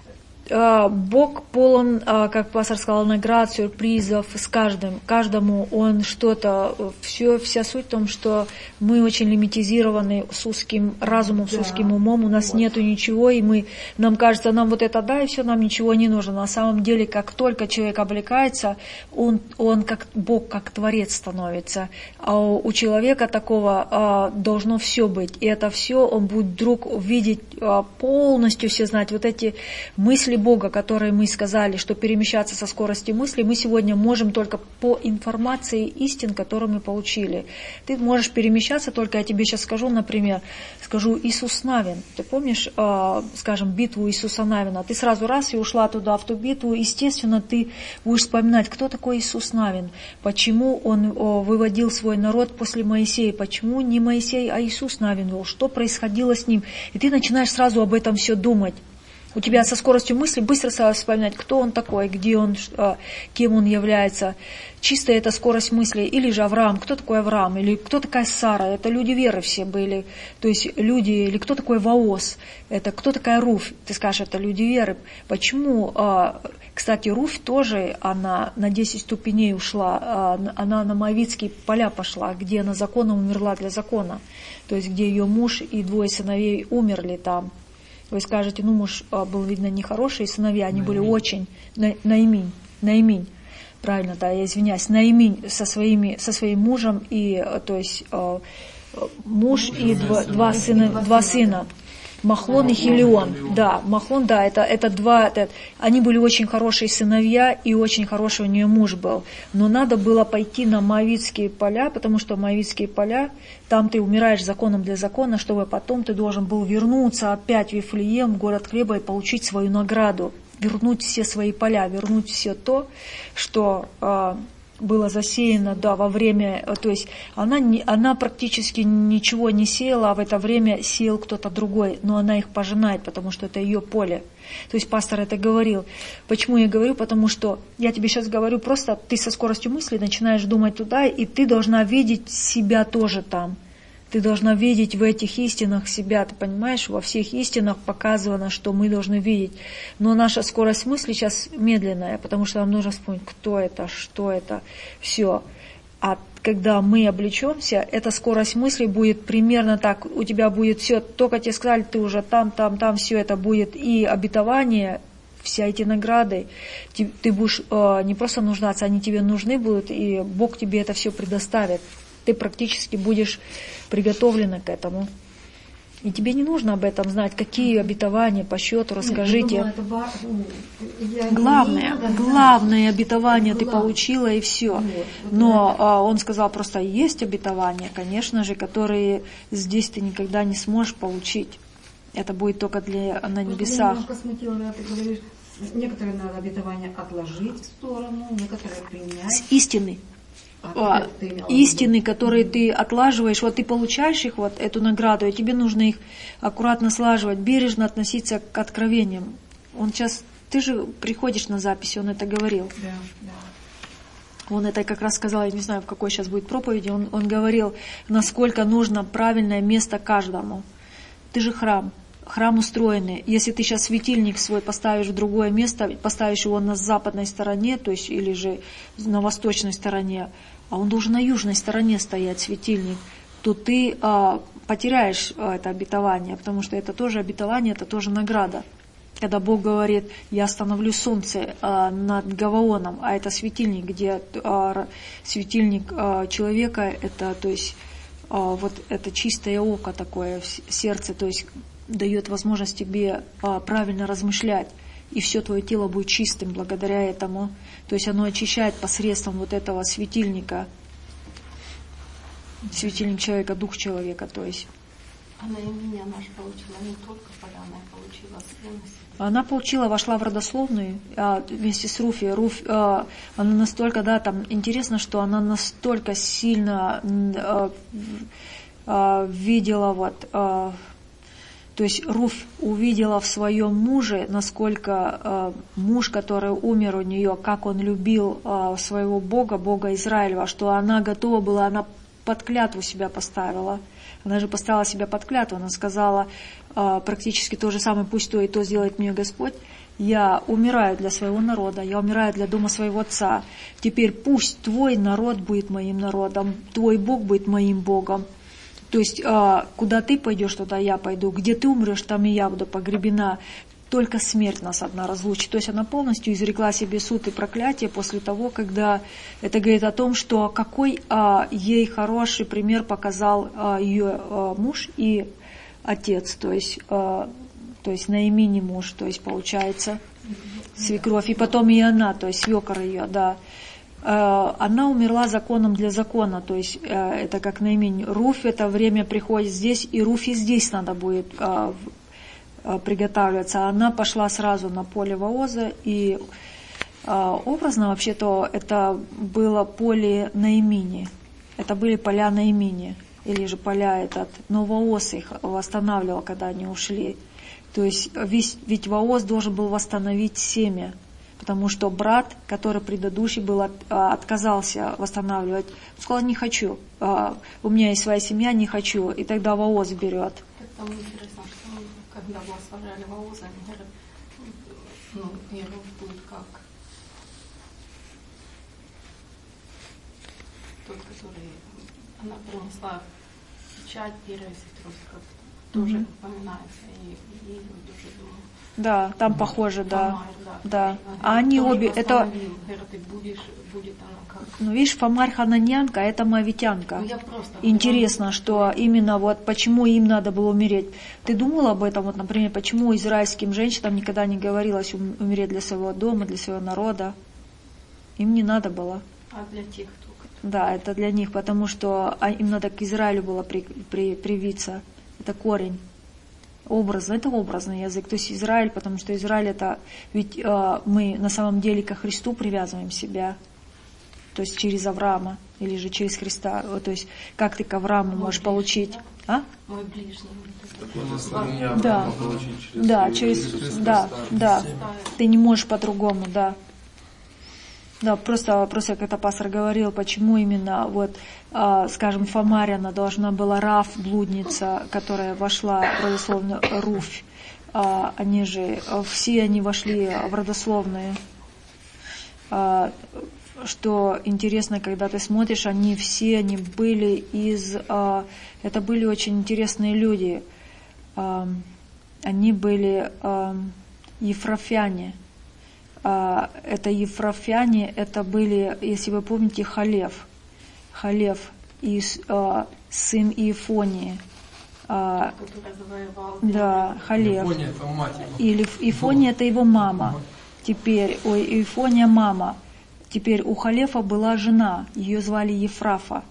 Бог полон, как пастор сказал, наград, сюрпризов с каждым. Каждому он что-то, все, вся суть в том, что мы очень лимитизированы с узким разумом, с Да, узким умом, у нас вот. нету ничего, и мы, нам кажется, нам вот это да, и все, нам ничего не нужно. На самом деле, как только человек облекается, он, он как Бог, как Творец становится. А у, у человека такого а, должно все быть. И это все он будет вдруг видеть, а, полностью все знать. Вот эти мысли Бога, которые мы сказали, что перемещаться со скоростью мысли, мы сегодня можем только по информации истин, которые мы получили. Ты можешь перемещаться только, я тебе сейчас скажу, например, скажу Иисус Навин. Ты помнишь, э, скажем, битву Иисуса Навина? Ты сразу раз и ушла туда, в ту битву. Естественно, ты будешь вспоминать, кто такой Иисус Навин, почему он о, выводил свой народ после Моисея, почему не Моисей, а Иисус Навин был, что происходило с ним. И ты начинаешь сразу об этом все думать. У тебя со скоростью мысли быстро сразу вспоминать, кто он такой, где он, кем он является. Чистая это скорость мысли. Или же Авраам, кто такой Авраам, или кто такая Сара, это люди веры все были. То есть люди, или кто такой Ваос, это кто такая Руфь, ты скажешь, это люди веры. Почему, кстати, Руфь тоже, она на десять ступеней ушла, она на Моавитские поля пошла, где она законом умерла для закона. То есть где ее муж и двое сыновей умерли там. Вы скажете, ну, муж был, видно, нехороший, сыновья, они были очень, на, Наиминь, Наиминь, правильно, да, я извиняюсь, Наиминь со, своими, со своим мужем, и, то есть, муж и два, два, сына, два сына. Махлон и Хелион, да, Махлон, да, это, это два, это, они были очень хорошие сыновья, и очень хороший у нее муж был, но надо было пойти на Моавитские поля, потому что Моавитские поля, там ты умираешь законом для закона, чтобы потом ты должен был вернуться опять в Вифлеем, в город хлеба, и получить свою награду, вернуть все свои поля, вернуть все то, что... было засеяно, да, во время, то есть она, не, она практически ничего не сеяла, а в это время сеял кто-то другой, но она их пожинает, потому что это ее поле. То есть пастор это говорил. Почему я говорю? Потому что я тебе сейчас говорю, просто ты со скоростью мысли начинаешь думать туда, и ты должна видеть себя тоже там. Ты должна видеть в этих истинах себя, ты понимаешь? Во всех истинах показано, что мы должны видеть. Но наша скорость мысли сейчас медленная, потому что нам нужно вспомнить, кто это, что это, все. А когда мы облечемся, эта скорость мысли будет примерно так. У тебя будет все, только тебе сказали, ты уже там, там, там, все это будет. И обетование, все эти награды, ты, ты будешь э, не просто нуждаться, они тебе нужны будут, и Бог тебе это все предоставит. Ты практически будешь приготовлена к этому. И тебе не нужно об этом знать, какие обетования по счету, расскажите. Нет, я думала, это... Главное, главное обетование ты получила, и все. Вот, Но а, он сказал, просто есть обетования, конечно же, которые здесь ты никогда не сможешь получить. Это будет только для, на небесах. Я немножко смутила, когда ты говоришь, некоторые надо обетования отложить в сторону, некоторые принять. С истины. А, истины, которые ты отлаживаешь, вот ты получаешь их, вот эту награду, и тебе нужно их аккуратно слаживать, бережно относиться к откровениям. Он сейчас, ты же приходишь на записи, он это говорил. Да, да. Он это как раз сказал, я не знаю, в какой сейчас будет проповеди, он, он говорил, насколько нужно правильное место каждому. Ты же храм. Храм устроенный. Если ты сейчас светильник свой поставишь в другое место, поставишь его на западной стороне, то есть или же на восточной стороне, а он должен на южной стороне стоять, светильник, то ты а, потеряешь а, это обетование, потому что это тоже обетование, это тоже награда. Когда Бог говорит, я остановлю солнце а, над Гаваоном, а это светильник, где а, светильник а, человека, это, то есть, а, вот это чистое око такое в сердце, то есть дает возможность тебе а, правильно размышлять, и все твое тело будет чистым благодаря этому. То есть оно очищает посредством вот этого светильника. Светильник человека, дух человека, то есть. Она имя наша получила не только поля, она получила сына. Она получила, вошла в родословную а, вместе с Руфи. Руфь, а, она настолько, да, там интересно, что она настолько сильно а, а, видела вот. А, То есть Руфь увидела в своем муже, насколько э, муж, который умер у нее, как он любил э, своего Бога, Бога Израилева, что она готова была, она под клятву себя поставила. Она же поставила себя под клятву, она сказала э, практически то же самое, пусть то и то сделает мне Господь. Я умираю для своего народа, я умираю для дома своего отца. Теперь пусть твой народ будет моим народом, твой Бог будет моим Богом. То есть, куда ты пойдешь, туда я пойду. Где ты умрешь, там и я буду погребена. Только смерть нас одна разлучит. То есть она полностью изрекла себе суд и проклятие после того, когда это говорит о том, что какой ей хороший пример показал ее муж и отец. То есть, то есть Наимини муж, то есть получается свекровь. И потом и она, то есть свекор ее, да. Она умерла законом для закона, то есть это как Наимень. Руфь, это время приходит здесь, и Руфи здесь надо будет приготавливаться. Она пошла сразу на поле Вооза, и образно вообще-то это было поле Наимини, это были поля Наимини, или же поля этот, но Вооз их восстанавливал, когда они ушли. То есть ведь, ведь Вооз должен был восстановить семя. Потому что брат, который предыдущий был, от, отказался восстанавливать, сказал, не хочу, у меня есть своя семья, не хочу, и тогда Вооз берет. Там интересно, что когда благословляли Вооза, они говорят, ну, Иов будет как тот, который, она принесла печать, первый сестру, как тоже Мгм. упоминается, и, и тоже думаю. Да, там похоже, да. Фомарь, да. Да. который А они тоже обе, это, постановил, говорит, ты будешь, будет оно как. ну видишь, Фомарь Хананьянка, это моавитянка. Ну, я просто Интересно, говорю, что именно вот почему им надо было умереть. Ты думала об этом, вот, например, почему израильским женщинам никогда не говорилось ум- умереть для своего дома, для своего народа? Им не надо было. А для тех, кто... Да, это для них, потому что а, им надо к Израилю было при, при- привиться. Это корень. Образно, это образный язык. То есть Израиль, потому что Израиль это... Ведь э, мы на самом деле ко Христу привязываем себя. То есть через Авраама или же через Христа. Вот, то есть как ты к Аврааму Мой можешь ближний, получить? да? А? Мой ближний. Такое наслаждение Да. Авраама получить через, Да, свою- через, через да, Христа. да. Семя. Ты не можешь по-другому, да. Да, просто, просто как это пастор говорил, почему именно, вот, а, скажем, Фомарь, она должна была Рав, блудница, которая вошла в родословную Руфь. А, они же, а, все они вошли в родословные. А, что интересно, когда ты смотришь, они все, они были из, а, это были очень интересные люди. А, они были а, ефрафяне. А, это ефрафяне, это были, если вы помните, Халев. Халев, из, а, сын Иефонии. А, Который завоевал. да, Халев. Ифония — это мать его. Или Ифония это его мама. Теперь, ой, Ифония мама. Теперь у Халефа была жена, ее звали Ефрафа.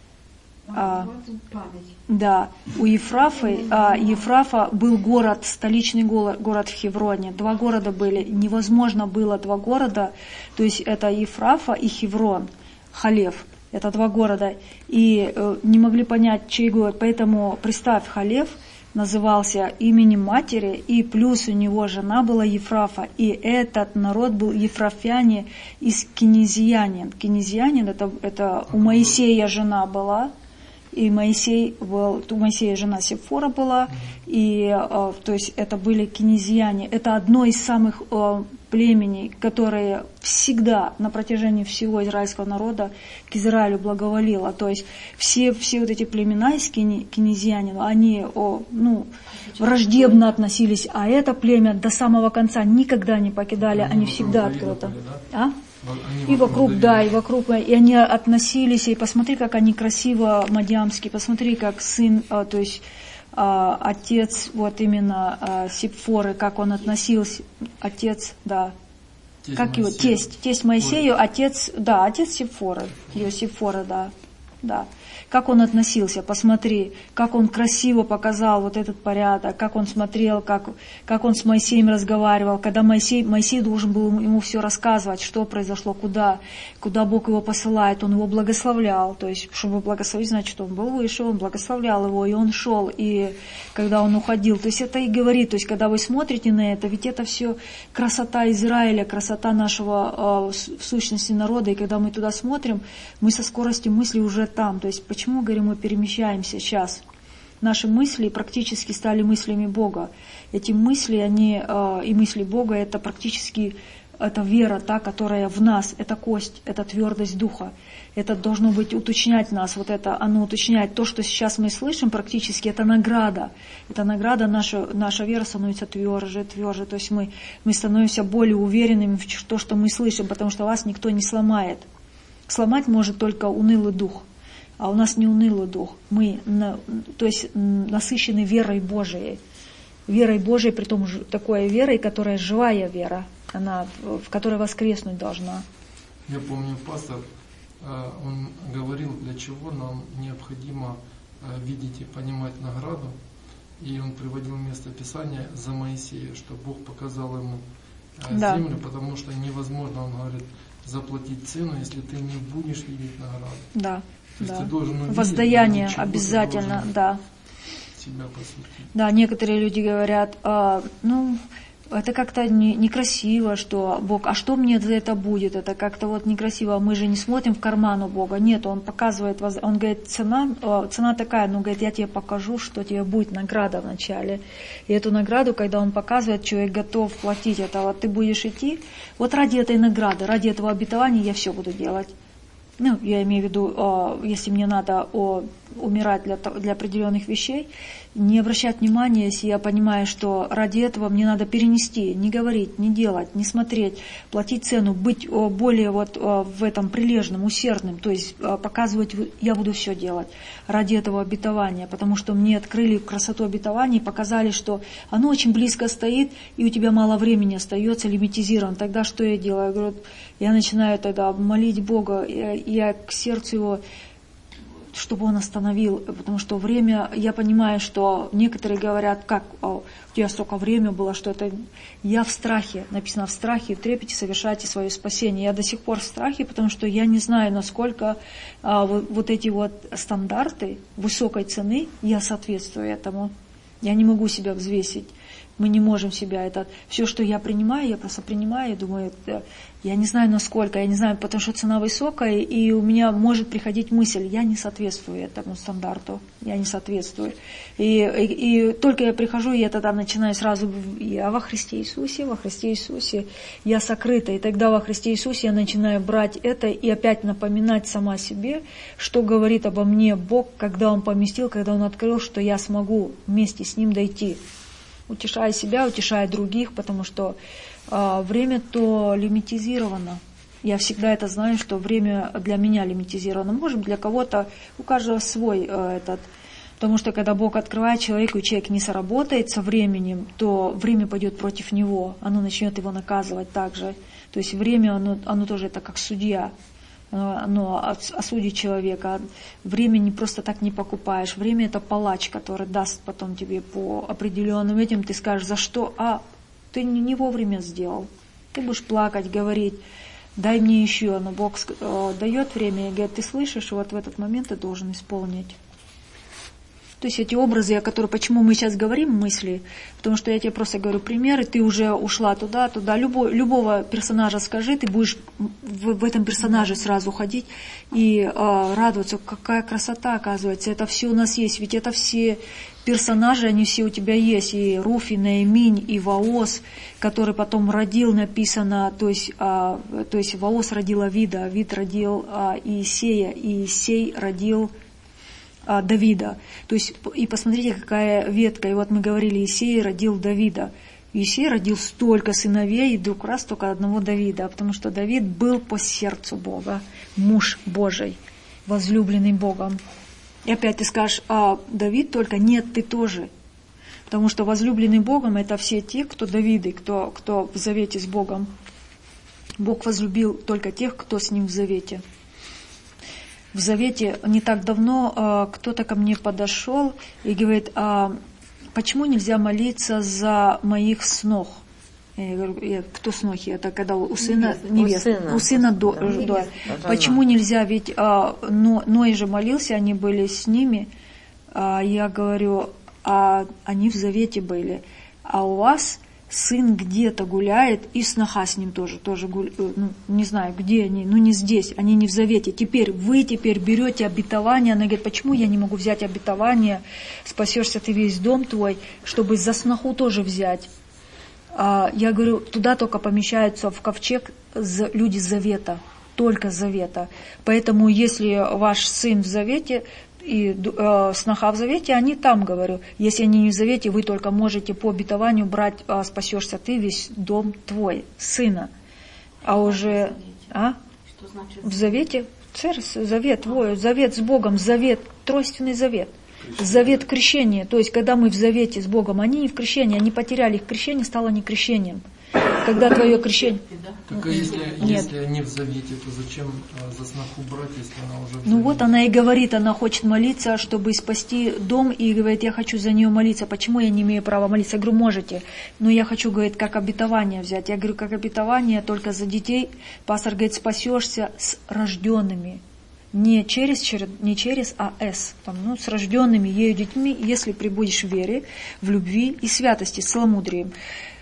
А, Память. да, у Ефрафы, а, Ефрафа был город, столичный город, город в Хевроне. Два города были, невозможно было два города, то есть это Ефрафа и Хеврон, Халев. Это два города. И э, не могли понять, чей город. Поэтому, представь, Халев назывался именем матери, и плюс у него жена была Ефрафа. И этот народ был ефрафяне из кинезиянин. Кинезиянин это, это у Моисея жена была. И Моисей был, у Моисея жена Сепфора была, и э, то есть это были кинезияне. Это одно из самых э, племеней, которые всегда на протяжении всего израильского народа к Израилю благоволило. То есть все, все вот эти племена из кинезиянина, они о, ну, враждебно относились, а это племя до самого конца никогда не покидали, они всегда открыто. А? И вокруг, да, и вокруг, и они относились, и посмотри, как они красиво, мадьямски, посмотри, как сын, а, то есть а, отец, вот именно а, Сепфоры, как он относился, отец, да, Тесть как его, Моисея. тесть, тесть Моисею, отец, да, отец Сепфоры, ее Сепфора, да, да. Как он относился, посмотри, как он красиво показал вот этот порядок, как он смотрел, как, как он с Моисеем разговаривал, когда Моисей, Моисей должен был ему все рассказывать, что произошло, куда, куда Бог его посылает, он его благословлял, то есть, чтобы благословить, значит, он был выше, он благословлял его, и он шел, и когда он уходил, то есть это и говорит, то есть когда вы смотрите на это, ведь это все красота Израиля, красота нашего, в сущности, народа, и когда мы туда смотрим, мы со скоростью мысли уже там, то есть почему, говорим, мы перемещаемся сейчас? Наши мысли практически стали мыслями Бога. Эти мысли, они э, и мысли Бога, это практически это вера, та, которая в нас, это кость, это твердость духа. Это должно быть уточнять нас, вот это, оно уточняет то, что сейчас мы слышим, практически это награда. Это награда, наша, наша вера становится тверже, тверже. То есть мы, мы становимся более уверенными в то, что мы слышим, потому что вас никто не сломает. Сломать может только унылый дух. А у нас не унылый дух, мы на, то есть насыщены верой Божией. Верой Божией, притом такой верой, которая живая вера, она, в которой воскреснуть должна. Я помню, пастор, он говорил, для чего нам необходимо видеть и понимать награду. И он приводил место Писания за Моисея, что Бог показал ему Да. землю, потому что невозможно, он говорит, заплатить цену, если ты не будешь видеть награду. Да. То есть Да. ты должен увидеть, Воздаяние ради чего ты обязательно, должен да. себя посвятить. Да, некоторые люди говорят, а, ну, это как-то не, некрасиво, что Бог, а что мне за это будет? Это как-то вот некрасиво, мы же не смотрим в карман у Бога. Нет, Он показывает, Он говорит, цена, цена такая, но говорит, я тебе покажу, что тебе будет награда вначале. И эту награду, когда Он показывает, человек готов платить это, вот ты будешь идти, вот ради этой награды, ради этого обетования я все буду делать. Ну, я имею в виду, если мне надо о умирать для, для определенных вещей, не обращать внимания, если я понимаю, что ради этого мне надо перенести, не говорить, не делать, не смотреть, платить цену, быть более вот в этом прилежным, усердным, то есть показывать, я буду все делать ради этого обетования, потому что мне открыли красоту обетования и показали, что оно очень близко стоит, и у тебя мало времени остается, лимитизирован. Тогда что я делаю? Я говорю, я начинаю тогда молить Бога, я, я к сердцу его, чтобы он остановил, потому что время, я понимаю, что некоторые говорят, как у тебя столько времени было, что это я в страхе, написано в страхе, в трепете совершайте свое спасение. Я до сих пор в страхе, потому что я не знаю, насколько а, вот, вот эти вот стандарты высокой цены, я соответствую этому. Я не могу себя взвесить. Мы не можем себя это... Все, что я принимаю, я просто принимаю, и думаю, я не знаю насколько, я не знаю, потому что цена высокая, и у меня может приходить мысль, я не соответствую этому стандарту, я не соответствую. И, и, и только я прихожу, и я тогда начинаю сразу, я во Христе Иисусе, во Христе Иисусе, я сокрыта, и тогда во Христе Иисусе я начинаю брать это и опять напоминать сама себе, что говорит обо мне Бог, когда Он поместил, когда Он открыл, что я смогу вместе с Ним дойти. Утешая себя, утешая других, потому что э, время то лимитизировано. Я всегда это знаю, что время для меня лимитизировано. Может, для кого-то, у каждого свой э, этот. Потому что когда Бог открывает человеку, и человек не соработает со временем, то время пойдет против него. Оно начнет его наказывать также. То есть время, оно, оно тоже это как судья. Оно осудит человека. Время не просто так не покупаешь. Время это палач, который даст потом тебе по определенным этим. Ты скажешь, за что? А, ты не вовремя сделал. Ты будешь плакать, говорить, дай мне еще. Но Бог дает время и говорит, ты слышишь, вот в этот момент ты должен исполнить. То есть эти образы, которые, почему мы сейчас говорим мысли, потому что я тебе просто говорю примеры, ты уже ушла туда, туда, любой, любого персонажа скажи, ты будешь в, в этом персонаже сразу ходить и э, радоваться, какая красота оказывается, это все у нас есть, ведь это все персонажи, они все у тебя есть, и Руф, и Наиминь, и Ваос, который потом родил, написано, то есть, а, то есть Ваос родил Авида, Авид родил а, Иисея, и Иисей родил Давида. То есть, и посмотрите, какая ветка. И вот мы говорили, Иисей родил Давида. Иисей родил столько сыновей, и вдруг раз только одного Давида, потому что Давид был по сердцу Бога, муж Божий, возлюбленный Богом. И опять ты скажешь, а Давид только? Нет, ты тоже. Потому что возлюбленный Богом это все те, кто Давиды, кто, кто в завете с Богом. Бог возлюбил только тех, кто с Ним в завете. В завете не так давно э, кто-то ко мне подошел и говорит, а почему нельзя молиться за моих снох? Я говорю, я, кто снохи? Это когда у сына невест, у сына, у сына до, да, до. Невест. Почему нельзя? Ведь а, но, Ной же молился, они были с ними. А, я говорю, а они в завете были. А у вас сын где-то гуляет, и сноха с ним тоже, тоже гуляет, ну, не знаю, где они, ну не здесь, они не в завете. Теперь вы теперь берете обетование, она говорит, почему я не могу взять обетование, спасешься ты весь дом твой, чтобы за сноху тоже взять. А, я говорю, туда только помещаются в ковчег люди завета, только завета. Поэтому если ваш сын в завете, и э, сноха в завете, они там, говорю. Если они не в завете, вы только можете по обетованию брать, э, спасешься ты, весь дом твой, сына. А уже... А? Что значит? В завете, церковь, завет твой, завет с Богом, завет, тройственный завет. Завет крещения. То есть, когда мы в завете с Богом, они не в крещении, они потеряли их крещение, стало не крещением. Когда твое крещение... Так а если, если они в завете, то зачем а, за сноху брать, если она уже в завете? Ну вот она и говорит, она хочет молиться, чтобы спасти дом, и говорит, я хочу за нее молиться. Почему я не имею права молиться? Я говорю, можете. Но я хочу, говорит, как обетование взять. Я говорю, как обетование только за детей. Пастор говорит, спасешься с рожденными. Не через, не через а с, там, ну, с рожденными ею детьми, если пребудешь в вере, в любви и святости, с целомудрием.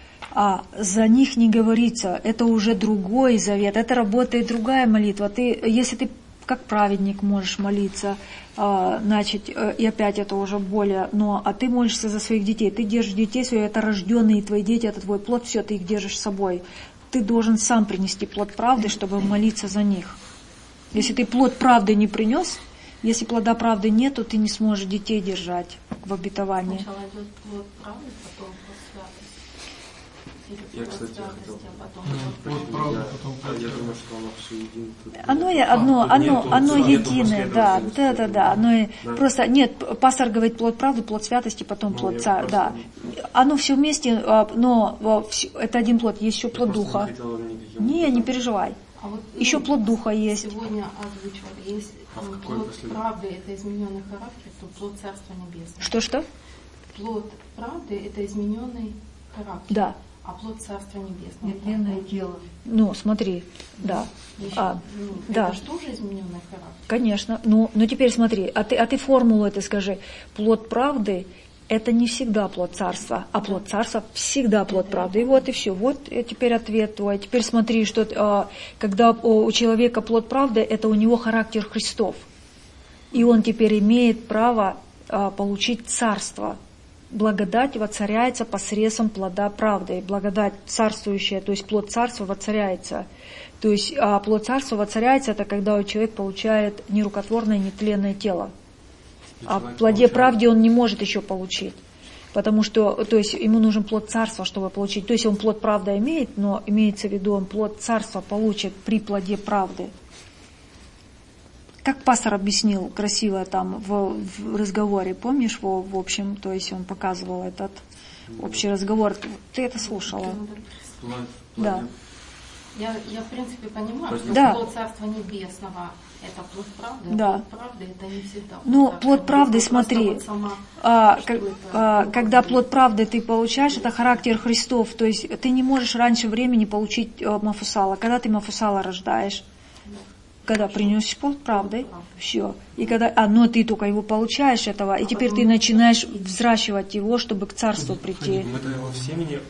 А за них не говорится, это уже другой завет, это работает другая молитва. Ты, если ты как праведник можешь молиться, а, значит, и опять это уже более, но, а ты молишься за своих детей, ты держишь детей своих, это рожденные твои дети, это твой плод, все, ты их держишь с собой. Ты должен сам принести плод правды, чтобы молиться за них. Если ты плод правды не принес, Если плода правды нет, то ты не сможешь детей держать в обетовании. Сначала идет плод правды, потом плод святости. Или Я, плод кстати, святости, хотел- а потом Ну, плод плод правды. правды, Я, потом а плод я святости. думаю, что оно все едино. Тут Оно, нет. и одно, тут оно, нету- оно нету единое, да, последовательности. да, да, да, оно и- Да. просто, нет, пастор говорит плод правды, плод святости, потом Ну, плод я царь, да. просто- Оно все вместе, а, но а, всё- это один плод, есть еще Я плод просто духа. не хотел никаким Не, не образом. переживай. А вот, Еще ну, плод духа есть. Сегодня озвучивали, если А в ну, какой плод последовательности? правды это измененный характер, то плод Царства Небесного. Что-что? Плод правды это измененный характер. Да. А плод Царства Небесного. Нетленное тело. Ну, смотри, да. Еще, А, ну, да. Это же тоже измененный характер. Конечно. Ну, ну теперь смотри, а ты, а ты формулу это скажи. Плод правды – это не всегда плод царства, а плод царства всегда плод правды. И вот и все. Вот и теперь ответ твой. Теперь смотри, что а, когда у человека плод правды, это у него характер Христов. И он теперь имеет право а, получить царство. Благодать воцаряется посредством плода правды. Благодать царствующая, то есть плод царства воцаряется. То есть а плод царства воцаряется, это когда человек получает нерукотворное, нетленное тело. А в плоде правде он не может еще получить. Потому что, то есть ему нужен плод царства, чтобы получить. То есть он плод правды имеет, но имеется в виду, он плод царства получит при плоде правды. Как пастор объяснил красиво там в, в разговоре, помнишь, в, в общем, то есть он показывал этот общий разговор. Ты это слушала? Плод- Да. плод- Я, я, в принципе, понимаю, что Да. плод Царства Небесного – это плод правды, Да. а плод правды – это не всегда. Ну, Царства плод правды, Небесного. Просто смотри, вот сама, А, что как- это, а, ну, когда как бы- плод правды ты получаешь, это характер Христов. То есть ты не можешь раньше времени получить э, Мафусала. Когда ты Мафусала рождаешь? Когда принесешь плод правды, все. И когда, а, но ты только его получаешь этого, и теперь ты начинаешь взращивать его, чтобы к царству прийти. Мы-то его в семени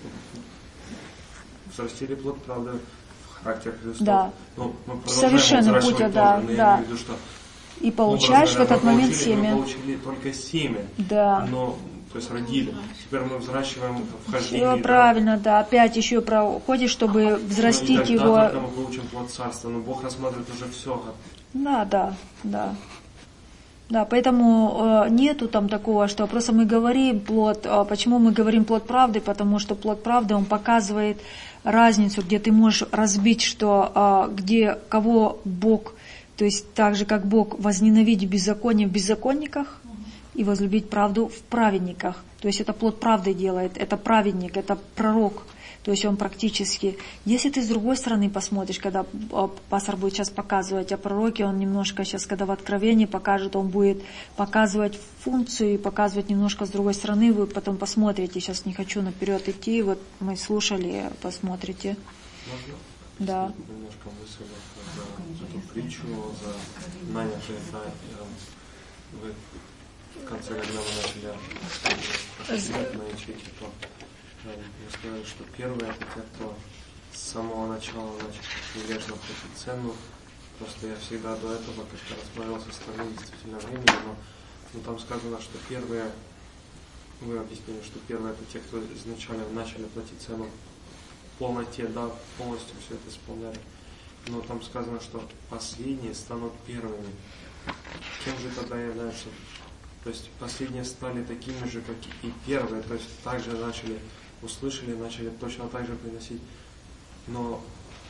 взрастили плод, правда, в характер Христов. Да. Но мы продолжаем Совершенным взращивать путем, тоже, да, но я да. имею в виду, что И получаешь в образно этот говоря, мы момент получили- семя. Мы получили только семя. Да. Но, то есть родили. Теперь мы взращиваем в хождении. Все да. правильно, да. Опять еще проходишь, чтобы Ну, и взрастить тогда его. только мы получим плод царства. Но Бог рассматривает уже все. Да, да, да. Да, поэтому э, нету там такого, что просто мы говорим плод, э, почему мы говорим плод правды, потому что плод правды, он показывает разницу, где ты можешь разбить, что э, где кого Бог, то есть так же, как Бог возненавидит беззаконие в беззаконниках и возлюбить правду в праведниках. То есть это плод правды делает, это праведник, это пророк. То есть он практически... Если ты с другой стороны посмотришь, когда пастор будет сейчас показывать о пророке, он немножко сейчас, когда в Откровении покажет, он будет показывать функцию и показывать немножко с другой стороны, вы потом посмотрите. Сейчас не хочу наперед идти, вот мы слушали, посмотрите. Можно? Да. Немножко мысль за эту притчу, за нанятые, да, э, вы в конце, когда мы начали рассуждать на ячейке, то э, вы сказали, что первые это те, кто с самого начала начал небрежно платить цену. Просто я всегда до этого как-то рассмотрел со стороны действительно времени, но, но там сказано, что первые, вы объяснили, что первые это те, кто изначально начали платить цену в полноте, да, полностью все это исполняли. Но там сказано, что последние станут первыми. Кем же тогда являются? То есть последние стали такими же, как и первые, то есть также начали, услышали, начали точно так же приносить. Но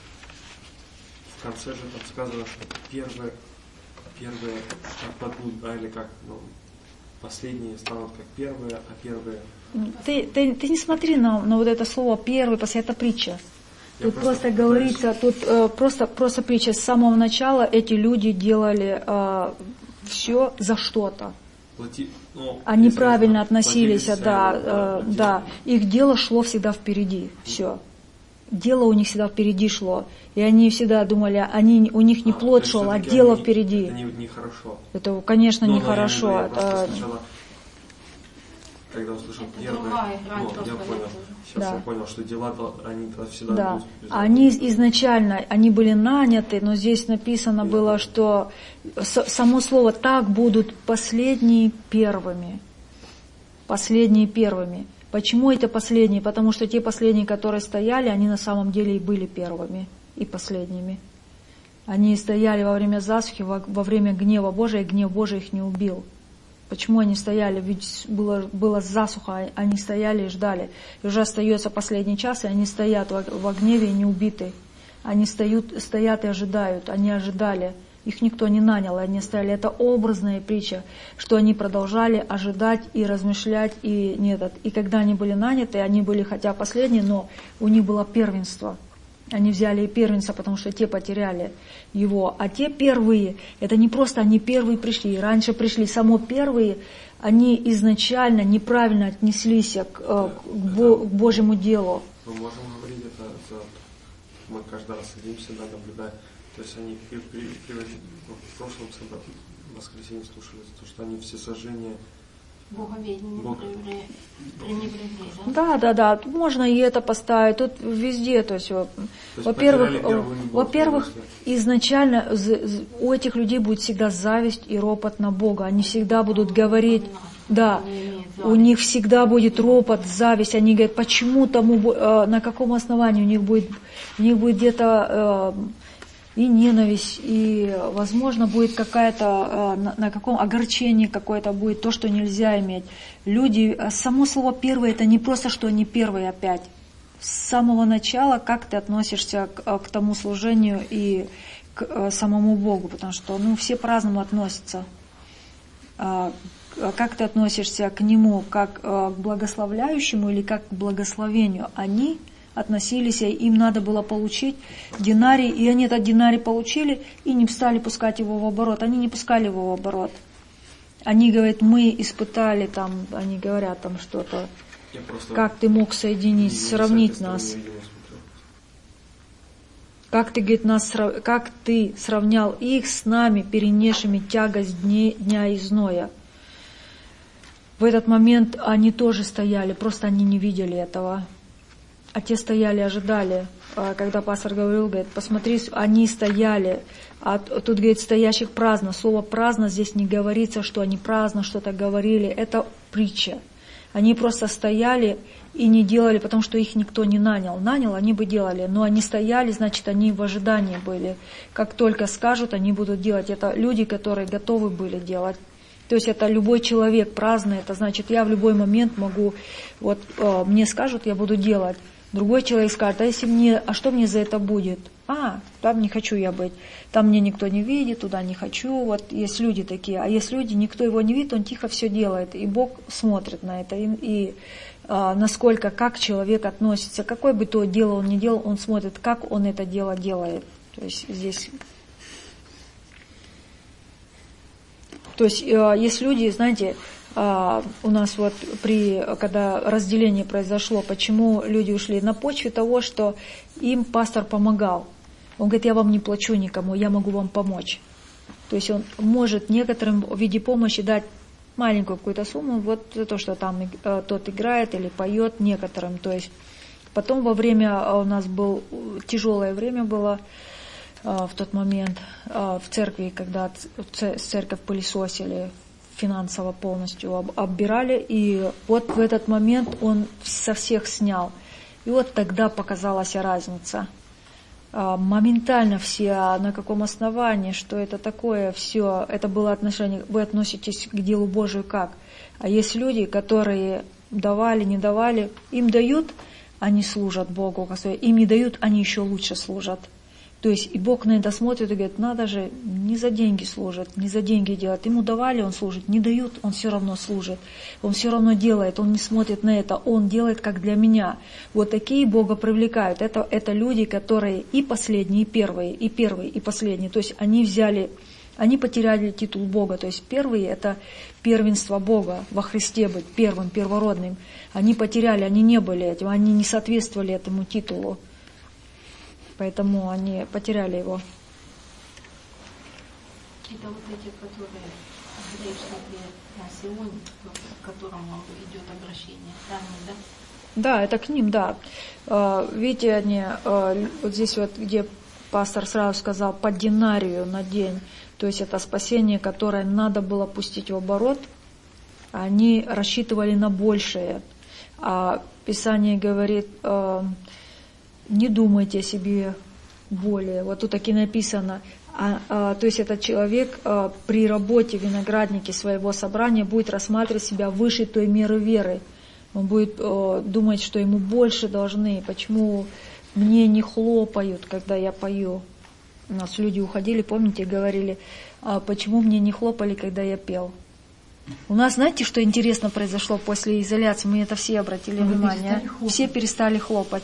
в конце же там сказано, что первые, первые отпадут, да, или как, ну, последние станут как первые, а первые... Ты, ты, ты не смотри на, на вот это слово «первый», после это притча. Я Тут просто просто, говорится, тут э, просто, просто притча. С самого начала эти люди делали э, все за что-то. Плати, ну, Они если правильно это относились, платили да, сами, э, платили. да. Их дело шло всегда впереди, все. Дело у них всегда впереди шло. И они всегда думали, они, у них не А, плод то есть шел, а все-таки дело они- впереди. Это не, нехорошо. Это, конечно, Ну, но нехорошо. Я, имею в виду, я просто Это- сначала, когда услышал Это первое, другая грань ну, просто я понял. этого. Сейчас Да. я понял, что дела дол- они всегда Да, будут без они этого. изначально, они были наняты, но здесь написано Я было, понял. что с- само слово «так» будут последние первыми. Последние первыми. Почему это последние? Потому что те последние, которые стояли, они на самом деле и были первыми и последними. Они стояли во время засухи, во, во время гнева Божия, и гнев Божий их не убил. Почему они стояли? Ведь было, была засуха, они стояли и ждали. И уже остается последний час, и они стоят во, во гневе и не убиты. Они стоят, стоят и ожидают, они ожидали. Их никто не нанял, они стояли. Это образная притча, что они продолжали ожидать и размышлять. И, не этот. И когда они были наняты, они были хотя последние, но у них было первенство. Они взяли и первенца, потому что те потеряли его. А те первые, это не просто они первые пришли. Раньше пришли само первые, они изначально неправильно отнеслись к, к, Бо, к Божьему делу. Мы можем говорить это, за, мы каждый раз садимся, да, наблюдаем. То есть они при, при, при, в прошлом воскресенье слушали, то, что они все сожжения Боговедение Бог... пренебрегли, да? Да, да, да. Тут можно и это поставить, тут везде. То есть, то есть во-первых, во-первых, изначально у этих людей будет всегда зависть и ропот на Бога. Они всегда будут говорить, да, у них всегда будет ропот, зависть. Они говорят, почему тому, на каком основании у них будет, у них будет где-то и ненависть, и, возможно, будет какая-то, на, на каком огорчении какое-то будет, то, что нельзя иметь. Люди, само слово «первые» — это не просто, что они первые опять. С самого начала, как ты относишься к, к тому служению и к самому Богу, потому что, ну, все по-разному относятся. Как ты относишься к Нему, как к благословляющему или как к благословению? Они относились, и им надо было получить динарий, и они этот динарий получили и не стали пускать его в оборот. Они не пускали его в оборот. Они говорят, мы испытали там, они говорят там что-то, как ты мог соединить, не, сравнить нас. Как ты, говорит, нас, как ты сравнял их с нами, перенесшими тягость дней, дня и зноя. В этот момент они тоже стояли, просто они не видели этого. А те стояли, ожидали. Когда пастор говорил, говорит, посмотри, они стояли. А тут, говорит, стоящих праздно. Слово праздно здесь не говорится, что они праздно что-то говорили. Это притча. Они просто стояли и не делали, потому что их никто не нанял. Нанял, они бы делали. Но они стояли, значит, они в ожидании были. Как только скажут, они будут делать. Это люди, которые готовы были делать. То есть это любой человек праздный. Это значит, я в любой момент могу, вот э, мне скажут, я буду делать. Другой человек скажет, а если мне, а что мне за это будет? А, там не хочу я быть, там мне никто не видит, туда не хочу. Вот есть люди такие, а есть люди, никто его не видит, он тихо все делает. И Бог смотрит на это. И, и а, насколько, как человек относится, какое бы то дело он ни делал, он смотрит, как он это дело делает. То есть здесь... То есть а, есть люди, знаете... Uh, у нас вот при, когда разделение произошло, почему люди ушли? На почве того, что им пастор помогал. Он говорит, я вам не плачу никому, я могу вам помочь. То есть он может некоторым в виде помощи дать маленькую какую-то сумму, вот за то, что там uh, тот играет или поет некоторым. То есть потом во время, у нас было тяжелое время было uh, в тот момент uh, в церкви, когда церковь пылесосили, финансово полностью оббирали, и вот в этот момент он со всех снял. И вот тогда показалась разница. Моментально все, на каком основании, что это такое, все, это было отношение, вы относитесь к делу Божию как? А есть люди, которые давали, не давали, им дают, они служат Богу, им не дают, они еще лучше служат. То есть и Бог на это смотрит и говорит, надо же, не за деньги служит, не за деньги делает. Ему давали, он служит, не дают, он все равно служит. Он все равно делает, он не смотрит на это, он делает как для меня. Вот такие Бога привлекают. Это, это люди, которые и последние, и первые, и первые, и последние. То есть они взяли, они потеряли титул Бога. То есть первые — это первенство Бога во Христе быть, первым, первородным. Они потеряли, они не были этим, они не соответствовали этому титулу. Поэтому они потеряли его. Это вот эти, которые грешники на Сионе, к которому идет обращение, да, да? Да, это к ним, да. Видите, они, вот здесь вот, где пастор сразу сказал, по динарию на день, то есть это спасение, которое надо было пустить в оборот, они рассчитывали на большее. А Писание говорит... Не думайте о себе более. Вот тут таки написано, А, а, то есть этот человек а, при работе в винограднике своего собрания будет рассматривать себя выше той меры веры. Он будет а, думать, что ему больше должны, почему мне не хлопают, когда я пою. У нас люди уходили, помните, говорили, а почему мне не хлопали, когда я пел. У нас, знаете, что интересно произошло после изоляции? Мы это все обратили Мы внимание. перестали Все перестали хлопать.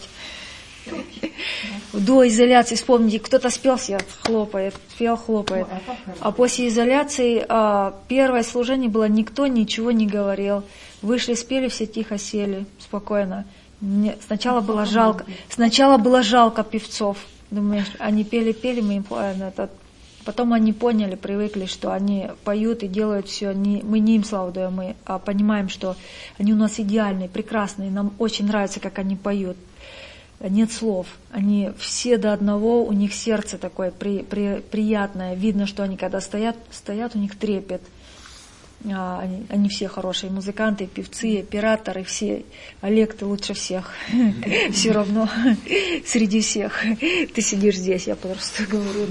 До изоляции, вспомните, кто-то спел, все хлопает, пел, хлопает. А после изоляции а, первое служение было, никто ничего не говорил. Вышли, спели, все тихо сели, спокойно. Мне сначала было жалко, сначала было жалко певцов. Думаешь, они пели-пели, мы им это. Потом они поняли, привыкли, что они поют и делают все. Не, мы не им славу даем, мы а понимаем, что они у нас идеальные, прекрасные. Нам очень нравится, как они поют. Нет слов. Они все до одного, у них сердце такое при, при, приятное. Видно, что они когда стоят, стоят у них трепет. А, они, они все хорошие музыканты, певцы, операторы, все. Олег, ты лучше всех. Все равно среди всех. Ты сидишь здесь, я просто говорю.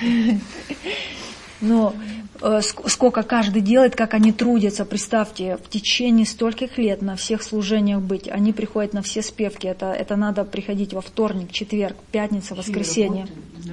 Но сколько каждый делает, как они трудятся, представьте, в течение стольких лет на всех служениях быть, они приходят на все спевки, это, это надо приходить во вторник, четверг, пятница, воскресенье.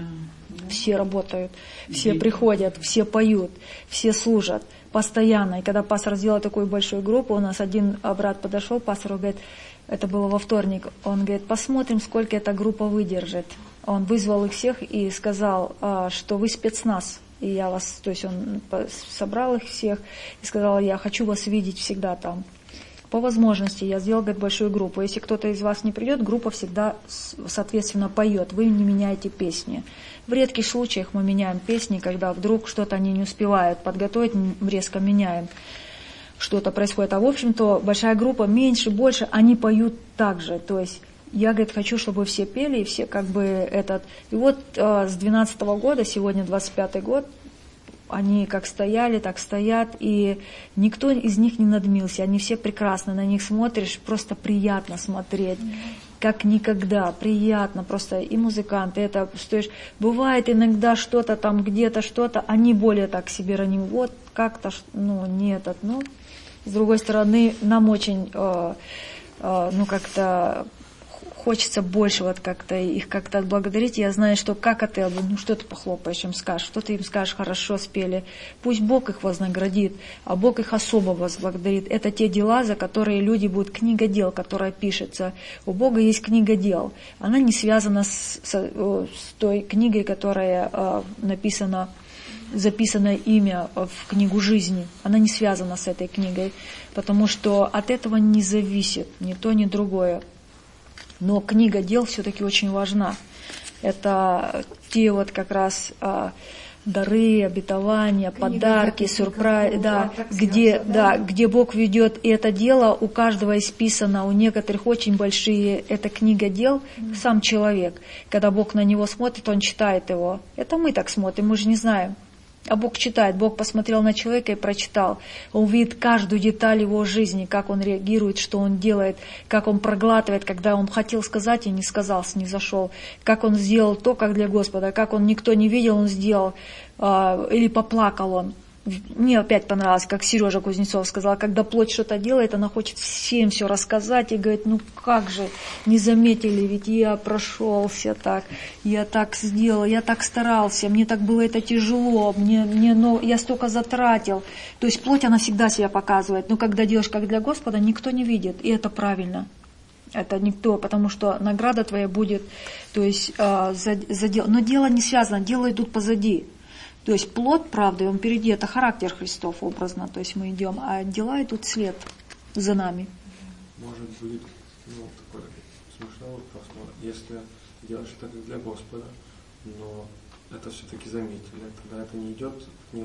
Все работают, все приходят, все поют, все служат постоянно. И когда пастор сделал такую большую группу, у нас один брат подошел, пастор говорит, это было во вторник, он говорит, посмотрим, сколько эта группа выдержит. Он вызвал их всех и сказал, что вы спецназ. И я вас, то есть он собрал их всех и сказал, я хочу вас видеть всегда там. По возможности я сделал, говорит, большую группу. Если кто-то из вас не придет, группа всегда, соответственно, поет. Вы не меняете песни. В редких случаях мы меняем песни, когда вдруг что-то они не успевают подготовить, резко меняем. Что-то происходит. А в общем-то большая группа, меньше, больше, они поют так же. То есть я, говорит, хочу, чтобы все пели, и все как бы этот... И вот э, с двенадцатого года, сегодня двадцать пятый год, они как стояли, так стоят, и никто из них не надмился, они все прекрасно, на них смотришь, просто приятно смотреть, как никогда, приятно, просто и музыканты, это, стоишь, бывает иногда что-то там, где-то что-то, они более так себе раним, вот как-то, ну, не этот, ну, с другой стороны, нам очень, э, э, ну, как-то... Хочется больше вот как-то их как-то отблагодарить. Я знаю, что как это, ну что ты похлопаешь им скажешь, что ты им скажешь, хорошо спели. Пусть Бог их вознаградит, а Бог их особо возблагодарит. Это те дела, за которые люди будут, книга дел, которая пишется. У Бога есть книга дел. Она не связана с, с, с той книгой, которая э, написана, записано имя в книгу жизни. Она не связана с этой книгой, потому что от этого не зависит ни то, ни другое. Но книга дел все-таки очень важна. Это те вот как раз а, дары, обетования, книга, подарки, сюрпризы, да, где, да, где Бог ведет. И это дело у каждого исписано, у некоторых очень большие. Это книга дел, mm-hmm. сам человек. Когда Бог на него смотрит, он читает его. Это мы так смотрим, мы же не знаем. А Бог читает, Бог посмотрел на человека и прочитал. Он видит каждую деталь его жизни, как он реагирует, что он делает, как он проглатывает, когда он хотел сказать и не сказал, не зашел. Как он сделал то, как для Господа, как он никто не видел, он сделал. Или поплакал он. Мне опять понравилось, как Сережа Кузнецов сказал, когда плоть что-то делает, она хочет всем все рассказать и говорит, ну как же, не заметили, ведь я прошелся так, я так сделал, я так старался, мне так было это тяжело, мне, мне, но я столько затратил. То есть плоть, она всегда себя показывает, но когда делаешь как для Господа, никто не видит, и это правильно. Это никто, потому что награда твоя будет, то есть э, за, за дело. Но дело не связано, дела идут позади. То есть плод правды, он впереди, это характер Христов образно, то есть мы идем, а дела идут вслед за нами. Может быть, ну, такой смешной вопрос, но если делаешь это как для Господа, но это все-таки заметили, тогда это не идет к ним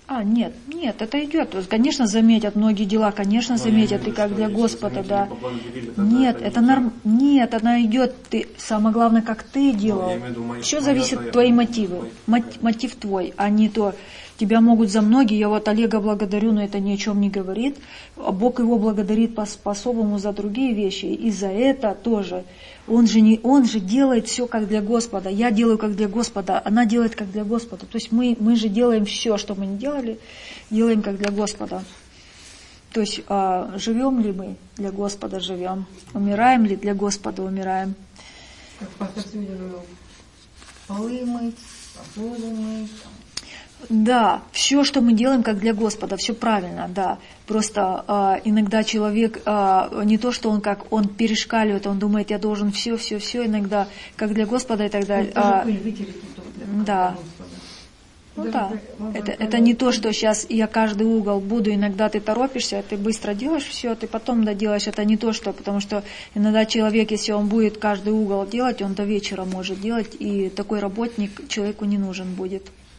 А, нет, нет, это идет. Конечно, заметят многие дела, конечно, заметят, и как для Господа, да. Нет, это норм... Нет, она идет, ты, самое главное, как ты делал. Все зависит от твоих мотивов. Мотив твой, а не то. Тебя могут за многие, я вот Олега благодарю, но это ни о чем не говорит. А Бог его благодарит по-особому за другие вещи, и за это тоже. Он же, не, он же делает все как для Господа, я делаю как для Господа, она делает как для Господа. То есть мы, мы же делаем все, что мы не делали, делаем как для Господа. То есть а, живем ли мы для Господа, живем, умираем ли для Господа, умираем. Как пастор сегодня говорил, полы мыть, посуду мыть. Да, все, что мы делаем, как для Господа, все правильно, да. Просто э, иногда человек, э, не то, что он как, он перешкаливает, он думает, я должен все, все, все, иногда, как для Господа и так далее. Э, да. Ну да, это, это не то, что сейчас я каждый угол буду, иногда ты торопишься, ты быстро делаешь все, ты потом доделаешь, это не то, что, потому что иногда человек, если он будет каждый угол делать, он до вечера может делать, и такой работник человеку не нужен будет.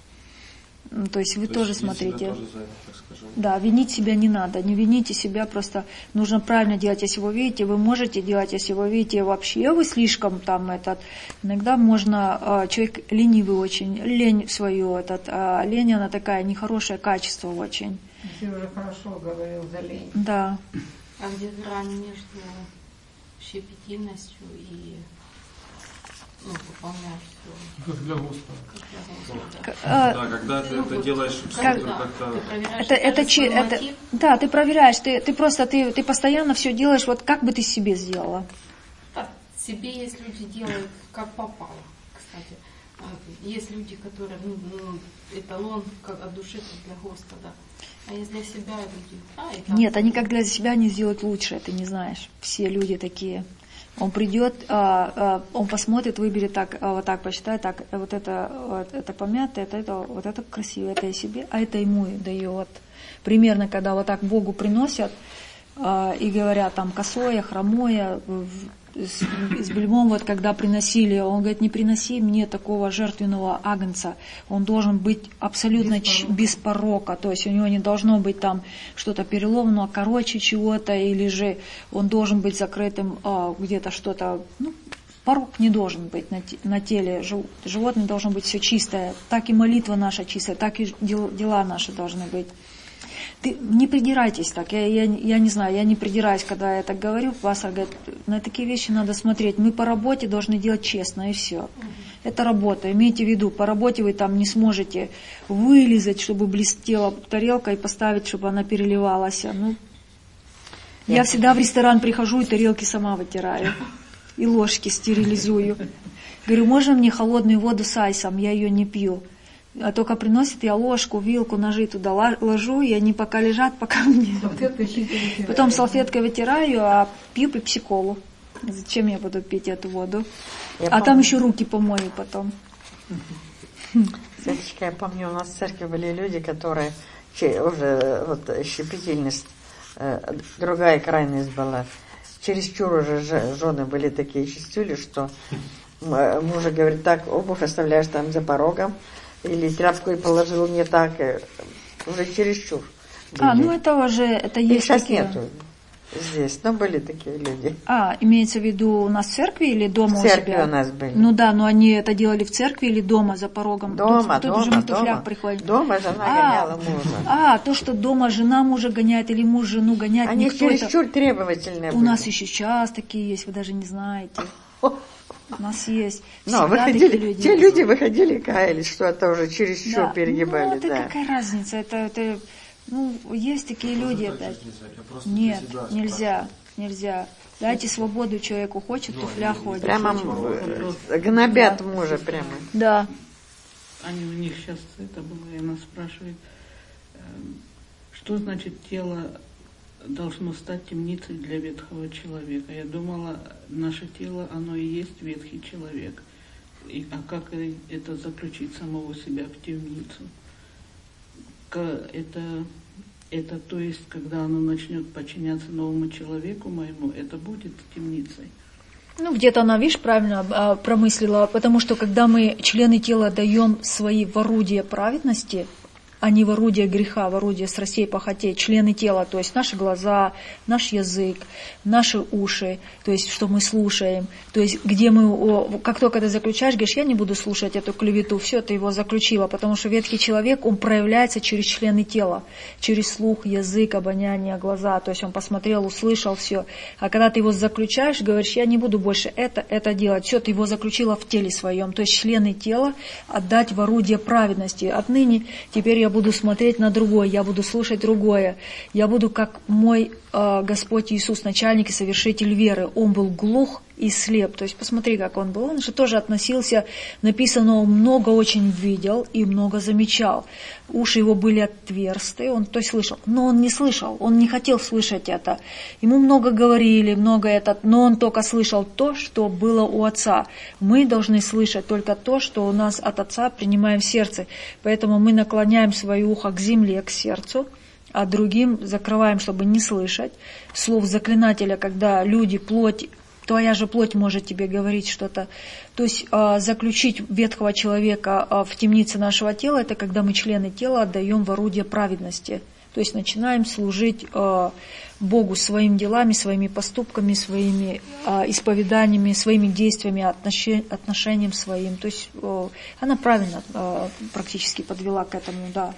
То есть вы то тоже смотрите. Тоже за это, так скажем. Да, винить себя не надо. Не вините себя, просто нужно правильно делать. Если вы видите, вы можете делать, если вы видите вообще, вы слишком там этот. Иногда можно, человек ленивый очень, лень свою, этот, а лень она такая нехорошее качество очень. Ты уже хорошо говорил за лень. Да. А где грань между щепетильностью и ну, выполнять все? Как для Господа. Как А, да, когда ты это делаешь, как, как-то... Это, это, это, да, ты проверяешь, ты, ты просто, ты, ты постоянно все делаешь, вот как бы ты себе сделала. Да, себе есть люди делают как попало, кстати. Есть люди, которые, ну, ну, эталон как от души, как для Господа. А есть для себя люди. А, и там... Нет, они как для себя не сделают лучше, ты не знаешь. Все люди такие. Он придет, он посмотрит, выберет так, вот так посчитает, так, вот это, вот это помятое, это, это, вот это красиво, это я себе, а это ему дает. Примерно, когда вот так Богу приносят и говорят, там, косое, хромое, с, с бельмом, вот когда приносили, он говорит, не приноси мне такого жертвенного агнца, он должен быть абсолютно без порока, без порока, то есть у него не должно быть там что-то переломанного, короче чего-то, или же он должен быть закрытым, а, где-то что-то, ну, порок не должен быть на, на теле, животное должно быть все чистое, так и молитва наша чистая, так и дел, дела наши должны быть. Ты, не придирайтесь так, я, я, я не знаю, я не придираюсь, когда я так говорю, пастор говорит, на такие вещи надо смотреть, мы по работе должны делать честно, и все. Uh-huh. Это работа, имейте в виду, по работе вы там не сможете вылизать, чтобы блестела тарелка и поставить, чтобы она переливалась. Ну, я всегда в ресторан прихожу и тарелки сама вытираю, и ложки стерилизую. Говорю, можно мне холодную воду с айсом, я ее не пью. А только приносит, я ложку, вилку, ножи туда ложу, и они пока лежат, пока мне... Потом салфеткой вытираю, а пью пепси-колу. Зачем я буду пить эту воду? Я а помню. Там еще руки помою потом. Светочка, я помню, у нас в церкви были люди, которые уже вот щепетильность, другая крайность была. Чересчур уже жены были такие чистюли, что мужа говорит, так, обувь оставляешь там за порогом, или тряпку и положил не так, уже чересчур. А, ну это уже, это есть. Их сейчас такие... нету здесь, но были такие люди. А, имеется в виду у нас в церкви или дома в у себя? В церкви у нас были. Ну да, но они это делали в церкви или дома за порогом? Дома, тут, дома, тут уже в дома. Приходит. Дома жена а, гоняла мужа. А, то, что дома жена мужа гоняет или муж жену гоняет. Они чересчур это... требовательные У были. нас еще сейчас такие есть, вы даже не знаете. У нас есть. Но выходили, люди. Те люди выходили и каялись, что это уже чересчур да. перегибали. Ну, это да. какая разница? Это, это, ну, есть такие люди. Это... Нет, нельзя, нельзя. Дайте свободу человеку, хочет, ну, туфля ходит. Прямо гнобят да. мужа прямо. Да. Они у них сейчас это было, и она спрашивает, что значит тело должно стать темницей для ветхого человека. Я думала, наше тело, оно и есть ветхий человек. И, а как это заключить самого себя в темницу? Это, это то есть, когда оно начнет подчиняться новому человеку моему, это будет темницей. Ну, где-то она, видишь, правильно а, промыслила, потому что когда мы члены тела даем свои в орудие праведности, они в орудие греха, в орудие страстей, похотей, члены тела, то есть наши глаза, наш язык, наши уши, то есть что мы слушаем, то есть где мы, как только ты заключаешь, говоришь, я не буду слушать эту клевету, все, ты его заключила, потому что ветхий человек, он проявляется через члены тела, через слух, язык, обоняние, глаза, то есть он посмотрел, услышал, все, а когда ты его заключаешь, говоришь, я не буду больше это, это делать, все, ты его заключила в теле своем, то есть члены тела отдать в орудие праведности, отныне теперь я буду смотреть на другое, я буду слушать другое. Я буду как мой э, Господь Иисус, начальник и совершитель веры. Он был глух и слеп. То есть посмотри, как он был. Он же тоже относился, написано, он много очень видел и много замечал. Уши его были отверсты, он то есть слышал. Но он не слышал, он не хотел слышать это. Ему много говорили, много это, но он только слышал то, что было у Отца. Мы должны слышать только то, что у нас от Отца принимаем в сердце. Поэтому мы наклоняем свое ухо к земле, к сердцу, а другим закрываем, чтобы не слышать. Слов заклинателя, когда люди, плоть, твоя же плоть может тебе говорить что-то. То есть э, заключить ветхого человека э, в темнице нашего тела, это когда мы члены тела отдаем в орудие праведности. То есть начинаем служить э, Богу своими делами, своими поступками, своими э, исповеданиями, своими действиями, отноши, отношением своим. То есть э, она правильно э, практически подвела к этому, да.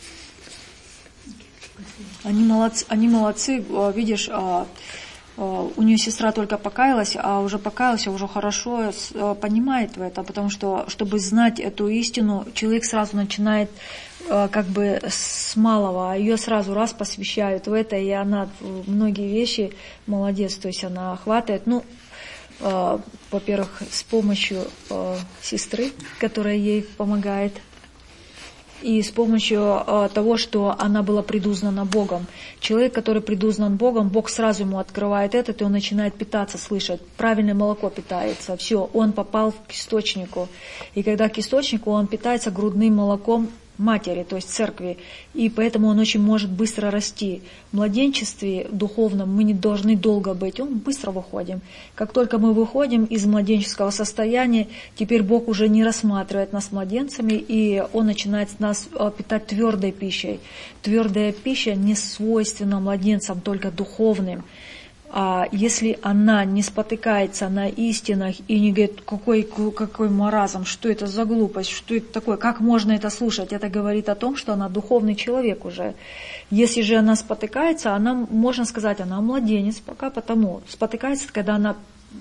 Они молодцы, они молодцы, э, видишь, э, у нее сестра только покаялась, а уже покаялась, уже хорошо понимает в это, потому что, чтобы знать эту истину, человек сразу начинает как бы с малого, а ее сразу раз посвящают в это, и она многие вещи, молодец, то есть она охватывает, ну, во-первых, с помощью сестры, которая ей помогает, и с помощью э, того, что она была предузнана Богом. Человек, который предузнан Богом, Бог сразу ему открывает этот, и он начинает питаться, слышать. Правильное молоко питается. Все, он попал к источнику. И когда к источнику, он питается грудным молоком матери, то есть церкви, и поэтому он очень может быстро расти. В младенчестве духовном мы не должны долго быть, мы быстро выходим. Как только мы выходим из младенческого состояния, теперь Бог уже не рассматривает нас младенцами, и Он начинает нас питать твердой пищей. Твердая пища не свойственна младенцам, только духовным. А если она не спотыкается на истинах и не говорит, какой, какой маразм, что это за глупость, что это такое, как можно это слушать, это говорит о том, что она духовный человек уже. Если же она спотыкается, она, можно сказать, она младенец пока потому. Спотыкается, когда она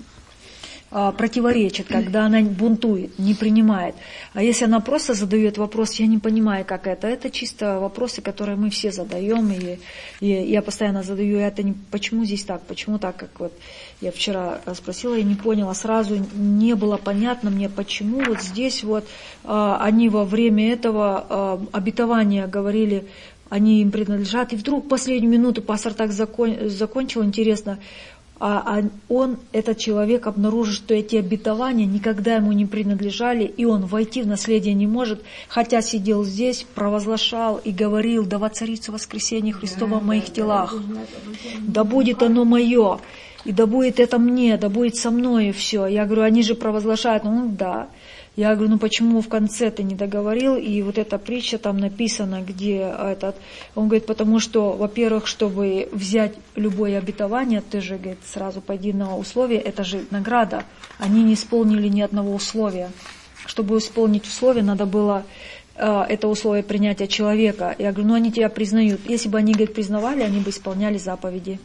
а, противоречит, когда она бунтует, не принимает. А если она просто задает вопрос, я не понимаю, как это, это чисто вопросы, которые мы все задаем, и, и я постоянно задаю, это не, почему здесь так, почему так, как вот я вчера спросила, я не поняла, сразу не было понятно мне, почему вот здесь вот а, они во время этого а, обетования говорили, они им принадлежат, и вдруг в последнюю минуту пастор так закон, закончил, интересно, а он, этот человек, обнаружит, что эти обетования никогда ему не принадлежали, и он войти в наследие не может, хотя сидел здесь, провозглашал и говорил, да воцарится воскресение Христово в моих телах, да будет оно мое, и да будет это мне, да будет со мной, и все. Я говорю, они же провозглашают, ну да. Я говорю, ну почему в конце ты не договорил? И вот эта притча там написана, где этот... Он говорит, потому что, во-первых, чтобы взять любое обетование, ты же, говорит, сразу пойди на условие, это же награда. Они не исполнили ни одного условия. Чтобы исполнить условие, надо было э, это условие принятия человека. Я говорю, ну они тебя признают. Если бы они, говорит, признавали, они бы исполняли заповеди.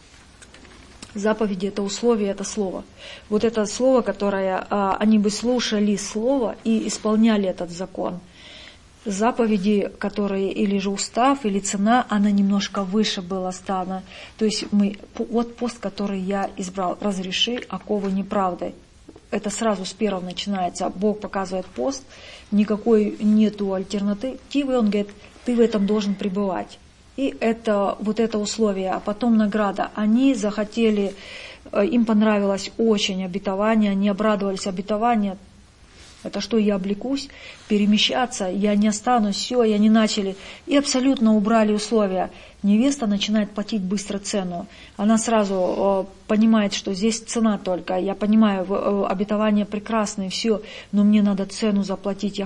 Заповеди – это условие, это слово. Вот это слово, которое а, они бы слушали слово и исполняли этот закон. Заповеди, которые или же устав, или цена, она немножко выше была стана. То есть мы, вот пост, который я избрал, разреши оковы неправдой. Это сразу с первого начинается. Бог показывает пост, никакой нету альтернативы. Он говорит, ты в этом должен пребывать. И это вот это условие, а потом награда. Они захотели, им понравилось очень обетование, они обрадовались обетованию. Это что, я облекусь, перемещаться, я не останусь, все, и они начали. И абсолютно убрали условия. Невеста начинает платить быстро цену. Она сразу понимает, что здесь цена только. Я понимаю, обетование прекрасное, все, но мне надо цену заплатить, я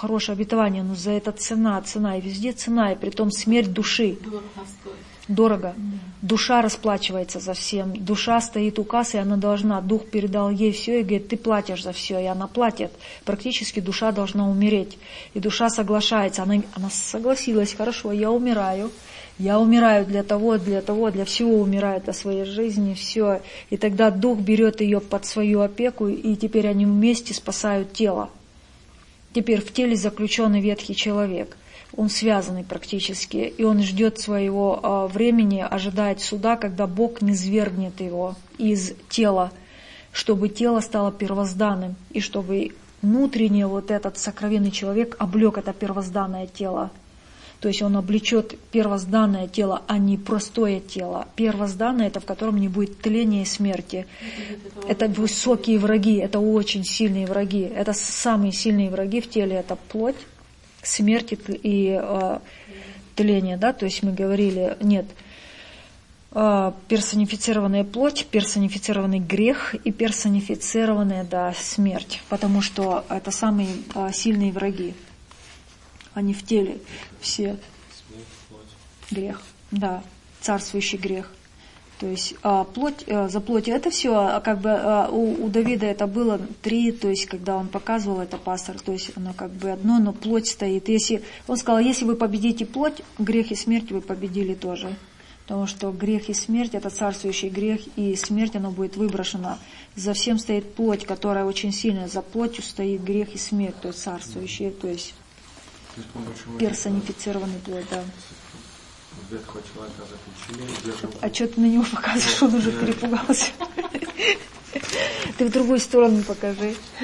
хорошее обетование, но за это цена, цена, и везде цена, и притом смерть души. Дорого стоит. Дорого. Душа расплачивается за всем. Душа стоит у кассы, и она должна. Дух передал ей все и говорит, ты платишь за все. И она платит. Практически душа должна умереть. И душа соглашается. Она, она согласилась, хорошо, я умираю. Я умираю для того, для того, для всего умираю, для своей жизни, все. И тогда дух берет ее под свою опеку, и теперь они вместе спасают тело. Теперь в теле заключенный ветхий человек. Он связанный практически, и он ждет своего э, времени, ожидает суда, когда Бог низвергнет его из тела, чтобы тело стало первозданным, и чтобы внутренне вот этот сокровенный человек облег это первозданное тело. То есть он облечет первозданное тело, а не простое тело. Первозданное — это в котором не будет тления и смерти. Это высокие враги, это очень сильные враги. Это самые сильные враги в теле, это плоть, смерти и э, тление, да, то есть мы говорили, нет, э, персонифицированная плоть, персонифицированный грех и персонифицированная, да, смерть, потому что это самые э, сильные враги, они в теле все. Грех, да, царствующий грех. То есть а, плоть, а, за плотью это все, а, как бы а, у, у Давида это было три, то есть когда он показывал это пастор, то есть оно как бы одно, но плоть стоит. Если, он сказал, если вы победите плоть, грех и смерть вы победили тоже. Потому что грех и смерть это царствующий грех, и смерть оно будет выброшено. За всем стоит плоть, которая очень сильная, за плотью стоит грех и смерть, то есть царствующие, то есть персонифицированный плоть, да. Ветхого человека заключили, держим... А что ты на него показываешь? Он уже перепугался. Ты в другую сторону покажи. То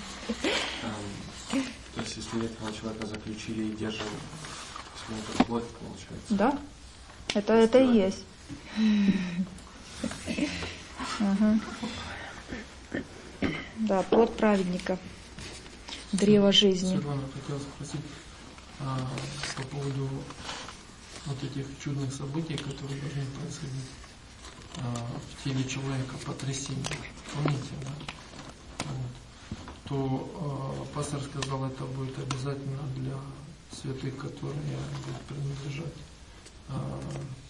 есть, если ветхого человека заключили и держим, это плоть, получается? Да, это, это и есть. Ага. Да, плод праведника, древо жизни. Светлана, хотела спросить а, по поводу вот этих чудных событий, которые должны происходить а, в теле человека, потрясения. Помните, да? Вот. То а, пастор сказал, это будет обязательно для святых, которые будут принадлежать а,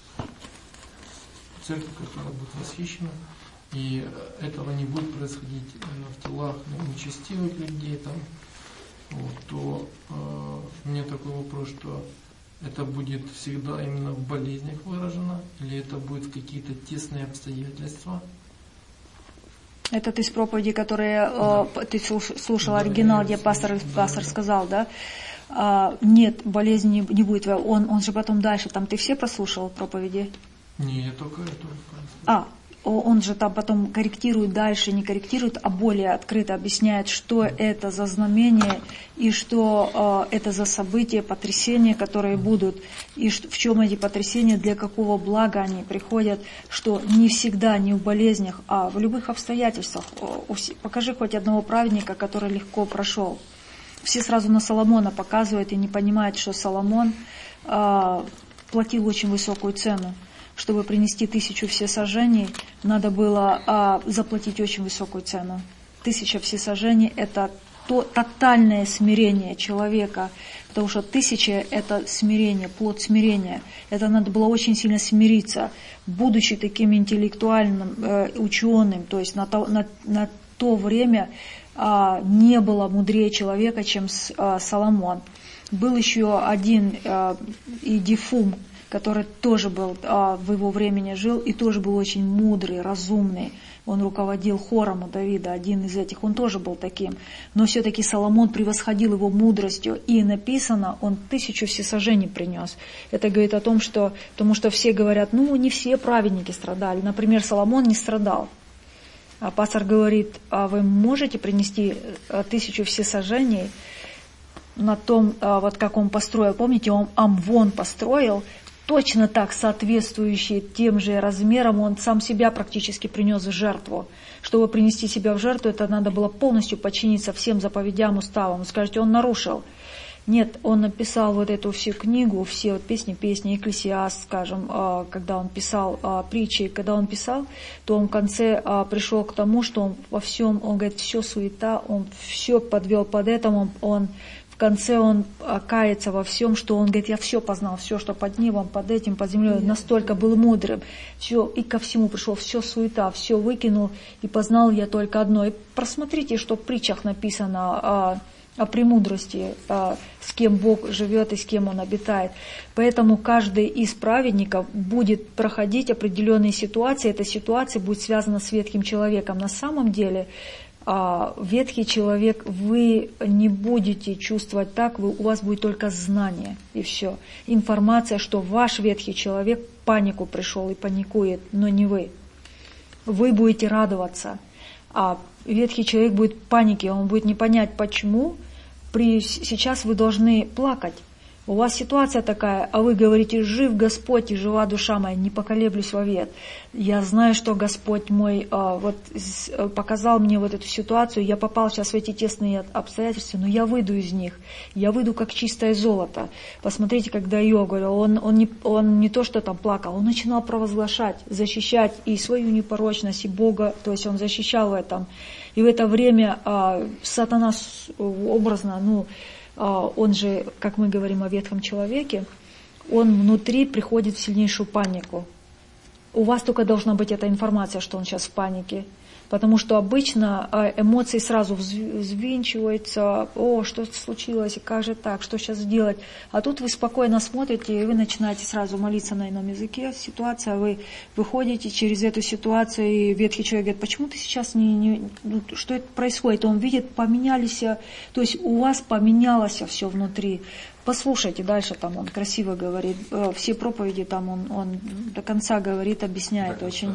церкви, которая будет восхищена. И этого не будет происходить в телах нечестивых людей, там, вот, то э, у меня такой вопрос, что это будет всегда именно в болезнях выражено, или это будет в какие-то тесные обстоятельства? Это ты с проповеди, которые да. э, ты слушал да, оригинал, где пастор, да, пастор да. сказал, да? А, нет, болезни не, не будет. Он, он же потом дальше, там ты все прослушал проповеди? Не, я только это. А, он же там потом корректирует дальше, не корректирует, а более открыто объясняет, что это за знамение и что э, это за события, потрясения, которые будут, и что, в чем эти потрясения, для какого блага они приходят, что не всегда, не в болезнях, а в любых обстоятельствах. Покажи хоть одного праведника, который легко прошел. Все сразу на Соломона показывают и не понимают, что Соломон э, платил очень высокую цену. Чтобы принести тысячу всесожжений, надо было а, заплатить очень высокую цену. Тысяча всесожжений – это то тотальное смирение человека, потому что тысяча – это смирение, плод смирения. Это надо было очень сильно смириться, будучи таким интеллектуальным э, ученым. То есть на то, на, на то время а, не было мудрее человека, чем с, а, Соломон. Был еще один а, Идифум, который тоже был, а, в его времени жил, и тоже был очень мудрый, разумный. Он руководил хором у Давида, один из этих, он тоже был таким. Но все-таки Соломон превосходил его мудростью, и написано, он тысячу всесожжений принес. Это говорит о том, что, потому что все говорят, ну, не все праведники страдали. Например, Соломон не страдал. А пастор говорит, а вы можете принести тысячу всесожжений на том, вот как он построил. Помните, он Амвон построил, точно так соответствующий тем же размерам, он сам себя практически принес в жертву. Чтобы принести себя в жертву, это надо было полностью подчиниться всем заповедям, уставам. Вы скажете, он нарушил. Нет, он написал вот эту всю книгу, все вот песни, песни, Экклесиаст, скажем, когда он писал притчи, когда он писал, то он в конце пришел к тому, что он во всем, он говорит, все суета, он все подвел под этому, он конце он кается во всем, что он говорит, я все познал, все, что под небом, под этим, под землей, настолько был мудрым, все, и ко всему пришел, все суета, все выкинул, и познал я только одно. И просмотрите, что в притчах написано о, о премудрости, о, с кем Бог живет и с кем Он обитает. Поэтому каждый из праведников будет проходить определенные ситуации, эта ситуация будет связана с ветхим человеком. На самом деле, а ветхий человек, вы не будете чувствовать так, вы, у вас будет только знание и все. Информация, что ваш ветхий человек в панику пришел и паникует, но не вы. Вы будете радоваться, а ветхий человек будет в панике, он будет не понять почему. При, сейчас вы должны плакать. У вас ситуация такая, а вы говорите, жив Господь и жива душа моя, не поколеблюсь вовек. Я знаю, что Господь мой а, вот, показал мне вот эту ситуацию, я попал сейчас в эти тесные обстоятельства, но я выйду из них, я выйду как чистое золото. Посмотрите, когда Иов говорил, он, он, не, он не то, что там плакал, он начинал провозглашать, защищать и свою непорочность, и Бога, то есть он защищал в этом. И в это время а, сатана образно, ну, он же, как мы говорим о ветхом человеке, он внутри приходит в сильнейшую панику. У вас только должна быть эта информация, что он сейчас в панике. Потому что обычно эмоции сразу взвинчиваются, о, что случилось, как же так, что сейчас делать. А тут вы спокойно смотрите, и вы начинаете сразу молиться на ином языке. Ситуация, вы выходите через эту ситуацию, и ветхий человек говорит, почему ты сейчас не, не ну, что это происходит? Он видит, поменялись, то есть у вас поменялось все внутри. Послушайте, дальше там он красиво говорит, все проповеди там он, он до конца говорит, объясняет так, очень.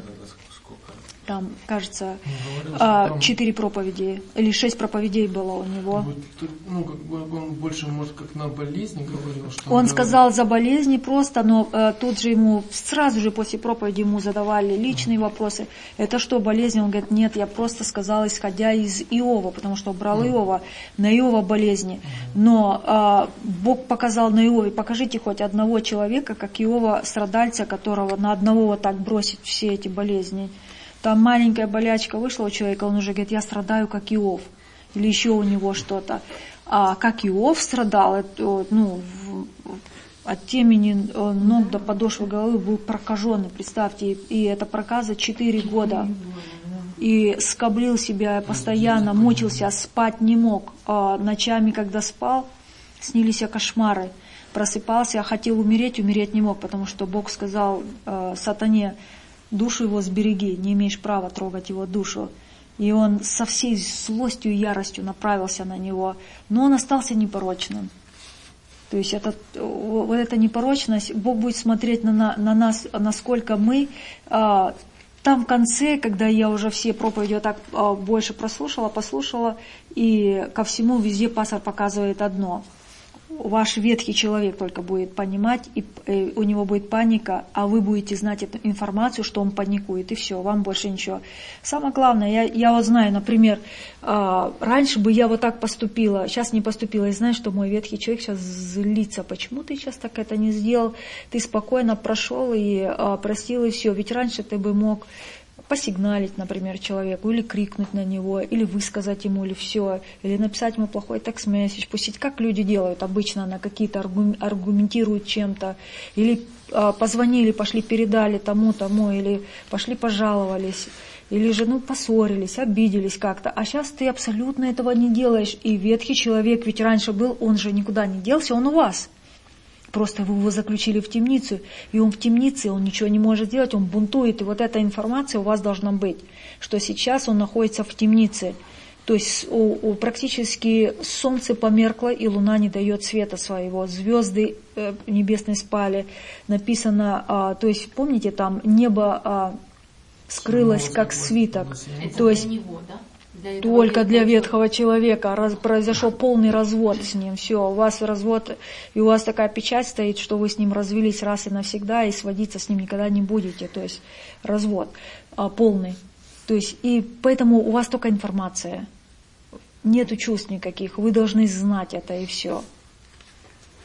Там, кажется, говорил, четыре проповеди, или шесть проповедей было у него. Ну, как бы он больше, может, как на болезни говорил. Что он он сказал за болезни просто, но э, тут же ему, сразу же после проповеди ему задавали личные mm. вопросы. Это что, болезнь? Он говорит, нет, я просто сказал, исходя из Иова, потому что брал mm. Иова, на Иова болезни. Mm. Но э, Бог показал на Иове, покажите хоть одного человека, как Иова, страдальца, которого на одного вот так бросить все эти болезни. Там маленькая болячка вышла у человека, он уже говорит, я страдаю, как Иов. Или еще у него что-то. А как Иов страдал, это, ну, от темени ног до подошвы головы был прокаженный, представьте. И это проказа четыре года. И скоблил себя постоянно, мучился, спать не мог. А ночами, когда спал, снились кошмары. Просыпался, хотел умереть, умереть не мог, потому что Бог сказал э, сатане, душу его сбереги, не имеешь права трогать его душу. И он со всей злостью и яростью направился на него, но он остался непорочным. То есть это, вот эта непорочность, Бог будет смотреть на, на, на нас, насколько мы, а, там в конце, когда я уже все проповеди вот так а, больше прослушала, послушала, и ко всему везде пастор показывает одно. Ваш ветхий человек только будет понимать, и у него будет паника, а вы будете знать эту информацию, что он паникует, и все, вам больше ничего. Самое главное, я, я вот знаю, например, раньше бы я вот так поступила, сейчас не поступила, и знаю, что мой ветхий человек сейчас злится. Почему ты сейчас так это не сделал? Ты спокойно прошел и простил, и все. Ведь раньше ты бы мог посигналить, например, человеку, или крикнуть на него, или высказать ему, или все, или написать ему плохой текст-месседж, пустить, как люди делают обычно, на какие-то аргументируют чем-то, или а, позвонили, пошли, передали тому, тому, или пошли, пожаловались, или же, ну, поссорились, обиделись как-то, а сейчас ты абсолютно этого не делаешь, и ветхий человек, ведь раньше был, он же никуда не делся, он у вас. Просто вы его заключили в темницу, и он в темнице, он ничего не может делать, он бунтует. И вот эта информация у вас должна быть, что сейчас он находится в темнице. То есть у, у, практически солнце померкло, и луна не дает света своего. Звезды э, небесные спали. Написано, а, то есть помните, там небо а, скрылось как свиток. Это то есть, для него, да? Для только для ветхого человека раз, произошел полный развод с ним. Все, у вас развод, и у вас такая печать стоит, что вы с ним развелись раз и навсегда, и сводиться с ним никогда не будете. То есть развод а, полный. То есть, и поэтому у вас только информация. Нету чувств никаких. Вы должны знать это, и все.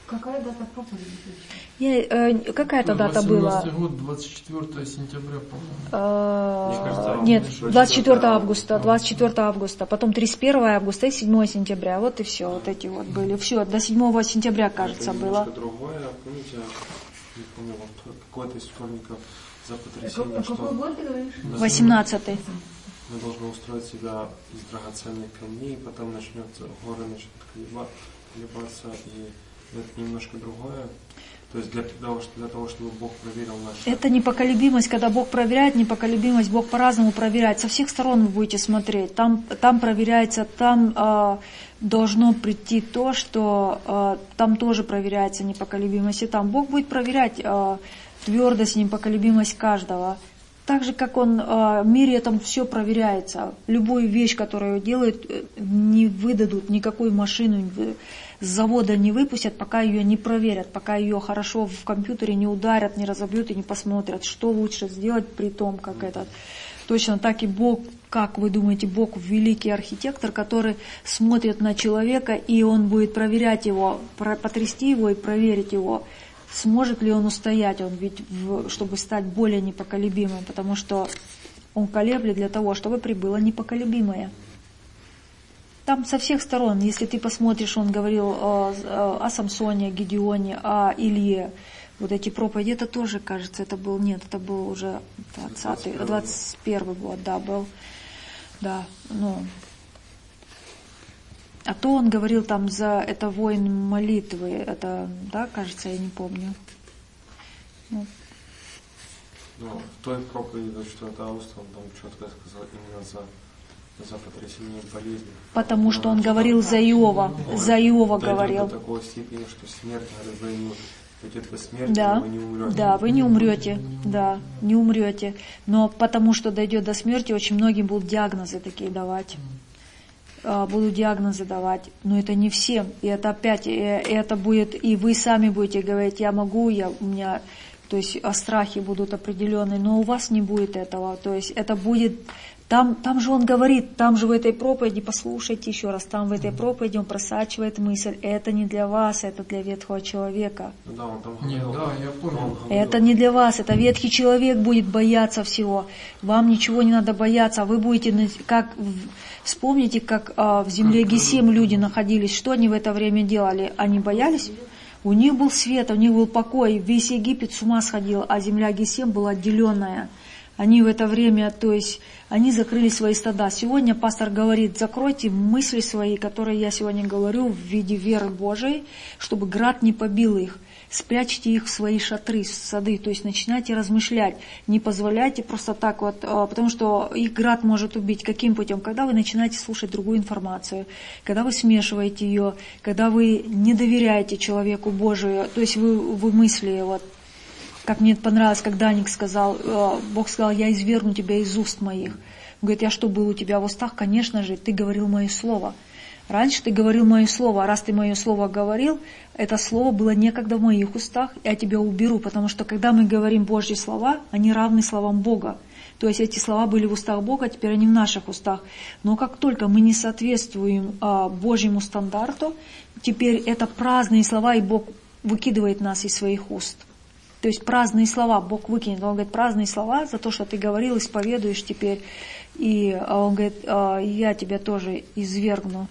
Какая дата проповеди? Я, э, какая-то дата была? восемнадцатый год, двадцать четвёртого сентября, по-моему. Э, кажется, нет, двадцать четвёртого августа, августа. двадцать четвёртого августа, потом тридцать первого августа и седьмого сентября. Вот и все, вот эти вот были. Все, до седьмого сентября, кажется, это было. Это другое, помните, не помню, вот какой-то из вторников за потрясение, что Какой год ты говоришь? восемнадцатый. мы должны устроить себя из драгоценных камней, потом начнется, горы начнут колеба- колебаться, и это немножко другое. То есть для того, для того, чтобы Бог проверил наши... Это непоколебимость, когда Бог проверяет непоколебимость, Бог по-разному проверяет. Со всех сторон вы будете смотреть. Там, там проверяется, там э, должно прийти то, что э, там тоже проверяется непоколебимость. И там Бог будет проверять э, твердость, непоколебимость каждого. Так же, как Он э, в мире там все проверяется. Любую вещь, которую делают, не выдадут никакую машину, с завода не выпустят, пока ее не проверят, пока ее хорошо в компьютере не ударят, не разобьют и не посмотрят, что лучше сделать при том, как этот. Точно так и Бог, как вы думаете, Бог великий архитектор, который смотрит на человека, и Он будет проверять его, потрясти его и проверить его, сможет ли он устоять, он ведь, чтобы стать более непоколебимым, потому что Он колеблет для того, чтобы прибыло непоколебимое. Там со всех сторон, если ты посмотришь, он говорил о, о Самсоне, о Гедеоне, о Илье. Вот эти проповеди, это тоже, кажется, это был, нет, это был уже двадцатый, двадцать первый год, да, был. Да, ну. А то он говорил там за, это воин молитвы, это, да, кажется, я не помню. Ну. Но в той проповеди двадцать четвёртого августа он там четко сказал именно за... за потрясение болезни. Потому что он говорил за Иова, за Иова говорил. До такой степени, что смерть, говорит, вы не придет во смерть, да, вы не умрете. Да, вы не умрете, да, не умрете. Но потому что дойдет до смерти, очень многим будут диагнозы такие давать. Будут диагнозы давать, но это не всем. И это опять, и это будет, и вы сами будете говорить, я могу, я, у меня... То есть страхи будут определенные, но у вас не будет этого. То есть это будет... Там, там же он говорит, там же в этой проповеди, послушайте еще раз, там в этой проповеди он просачивает мысль, это не для вас, это для ветхого человека. Да, он там Нет, говорил, да, я помню. Это не для вас, это ветхий человек будет бояться всего. Вам ничего не надо бояться, вы будете, как, вспомните, как а, в земле Гесим люди находились, что они в это время делали? Они боялись? У них был свет, у них был покой, весь Египет с ума сходил, а земля Гесим была отделенная. Они в это время, то есть, они закрыли свои стада. Сегодня пастор говорит, закройте мысли свои, которые я сегодня говорю, в виде веры Божией, чтобы град не побил их. Спрячьте их в свои шатры, в сады, то есть начинайте размышлять. Не позволяйте просто так вот, потому что их град может убить. Каким путем? Когда вы начинаете слушать другую информацию, когда вы смешиваете ее, когда вы не доверяете человеку Божию, то есть вы, вы мысли, вот, как мне понравилось, как Даник сказал, Бог сказал, я извергну тебя из уст моих. Он говорит, я что, был у тебя в устах? Конечно же, ты говорил мое слово. Раньше ты говорил мое слово, а раз ты мое слово говорил, это слово было некогда в моих устах, я тебя уберу, потому что когда мы говорим Божьи слова, они равны словам Бога. То есть эти слова были в устах Бога, теперь они в наших устах. Но как только мы не соответствуем а, Божьему стандарту, теперь это праздные слова, и Бог выкидывает нас из своих уст. То есть праздные слова Бог выкинет. Он говорит, праздные слова за то, что ты говорил, исповедуешь теперь. И он говорит, я тебя тоже извергну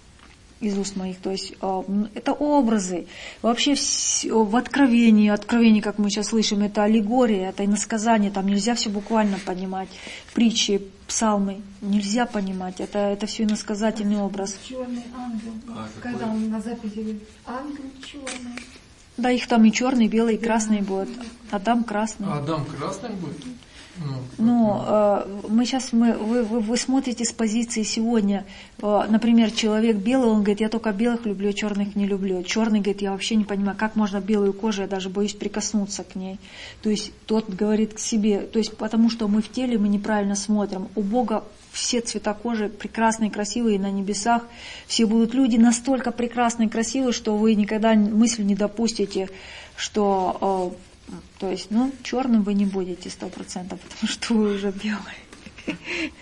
из уст моих. То есть это образы. Вообще в Откровении, Откровение, как мы сейчас слышим, это аллегория, это иносказание. Там нельзя все буквально понимать. Притчи, псалмы нельзя понимать. Это, это все иносказательный образ. Черный ангел. А, Когда какой? он на записи говорит, ангел черный. Да, их там и черный, и белый, и красный будут. Адам красный. А Адам красный будет? Ну, Ну, э, мы сейчас, мы, вы, вы, вы смотрите с позиции сегодня, э, например, человек белый, он говорит, я только белых люблю, черных не люблю. Черный говорит, я вообще не понимаю, как можно белую кожу, я даже боюсь прикоснуться к ней. То есть тот говорит к себе, то есть потому что мы в теле, мы неправильно смотрим. У Бога все цвета кожи прекрасные, красивые на небесах. Все будут люди настолько прекрасные, красивые, что вы никогда мысль не допустите, что... Э, то есть, ну, черным вы не будете сто процентов, потому что вы уже белый.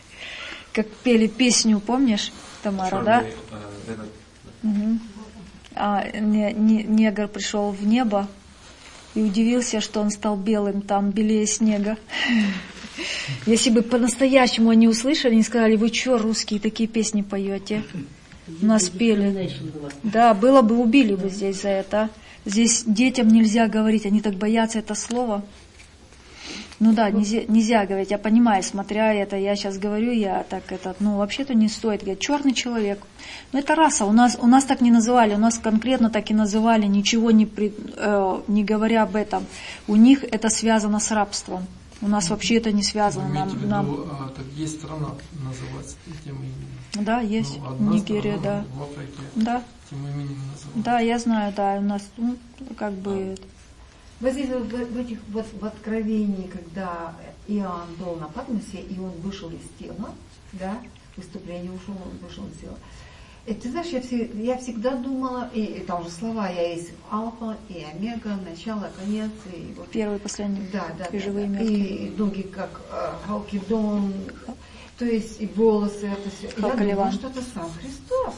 Как пели песню, помнишь, Тамара, Черный, да? э, этот, Угу. а, не, не, негр пришел в небо и удивился, что он стал белым, там белее снега. Если бы по-настоящему они услышали, они сказали: вы что, русские, такие песни поете? У нас пели. Да, было бы, убили бы здесь за это. Здесь детям нельзя говорить, они так боятся это слово. Ну да, нельзя, нельзя говорить, я понимаю, смотря это, я сейчас говорю, я так это, ну вообще-то не стоит говорить, черный человек. Ну это раса, у нас, у нас так не называли, у нас конкретно так и называли, ничего не, при, э, не говоря об этом. У них это связано с рабством. У нас вообще это не связано. Нам, виду, нам... А, так есть страна, называется этим именем. Да, есть. Ну, Нигерия, да. В Африке да. этим именем называют. Да, я знаю, да, у нас, ну, как бы... Вот здесь вот, в этих вот в Откровении, когда Иоанн был на Патмосе, и он вышел из тела, да, выступление ушел, он вышел из тела. И ты знаешь, я, все, я всегда думала, и, и там же слова, я есть Альфа и Омега, начало, конец. И вот, первый и последний. Да, да. И живые да, мертвые. И долгий как э, Халкидон, то есть и волосы, это все. Я думала, что это сам Христос.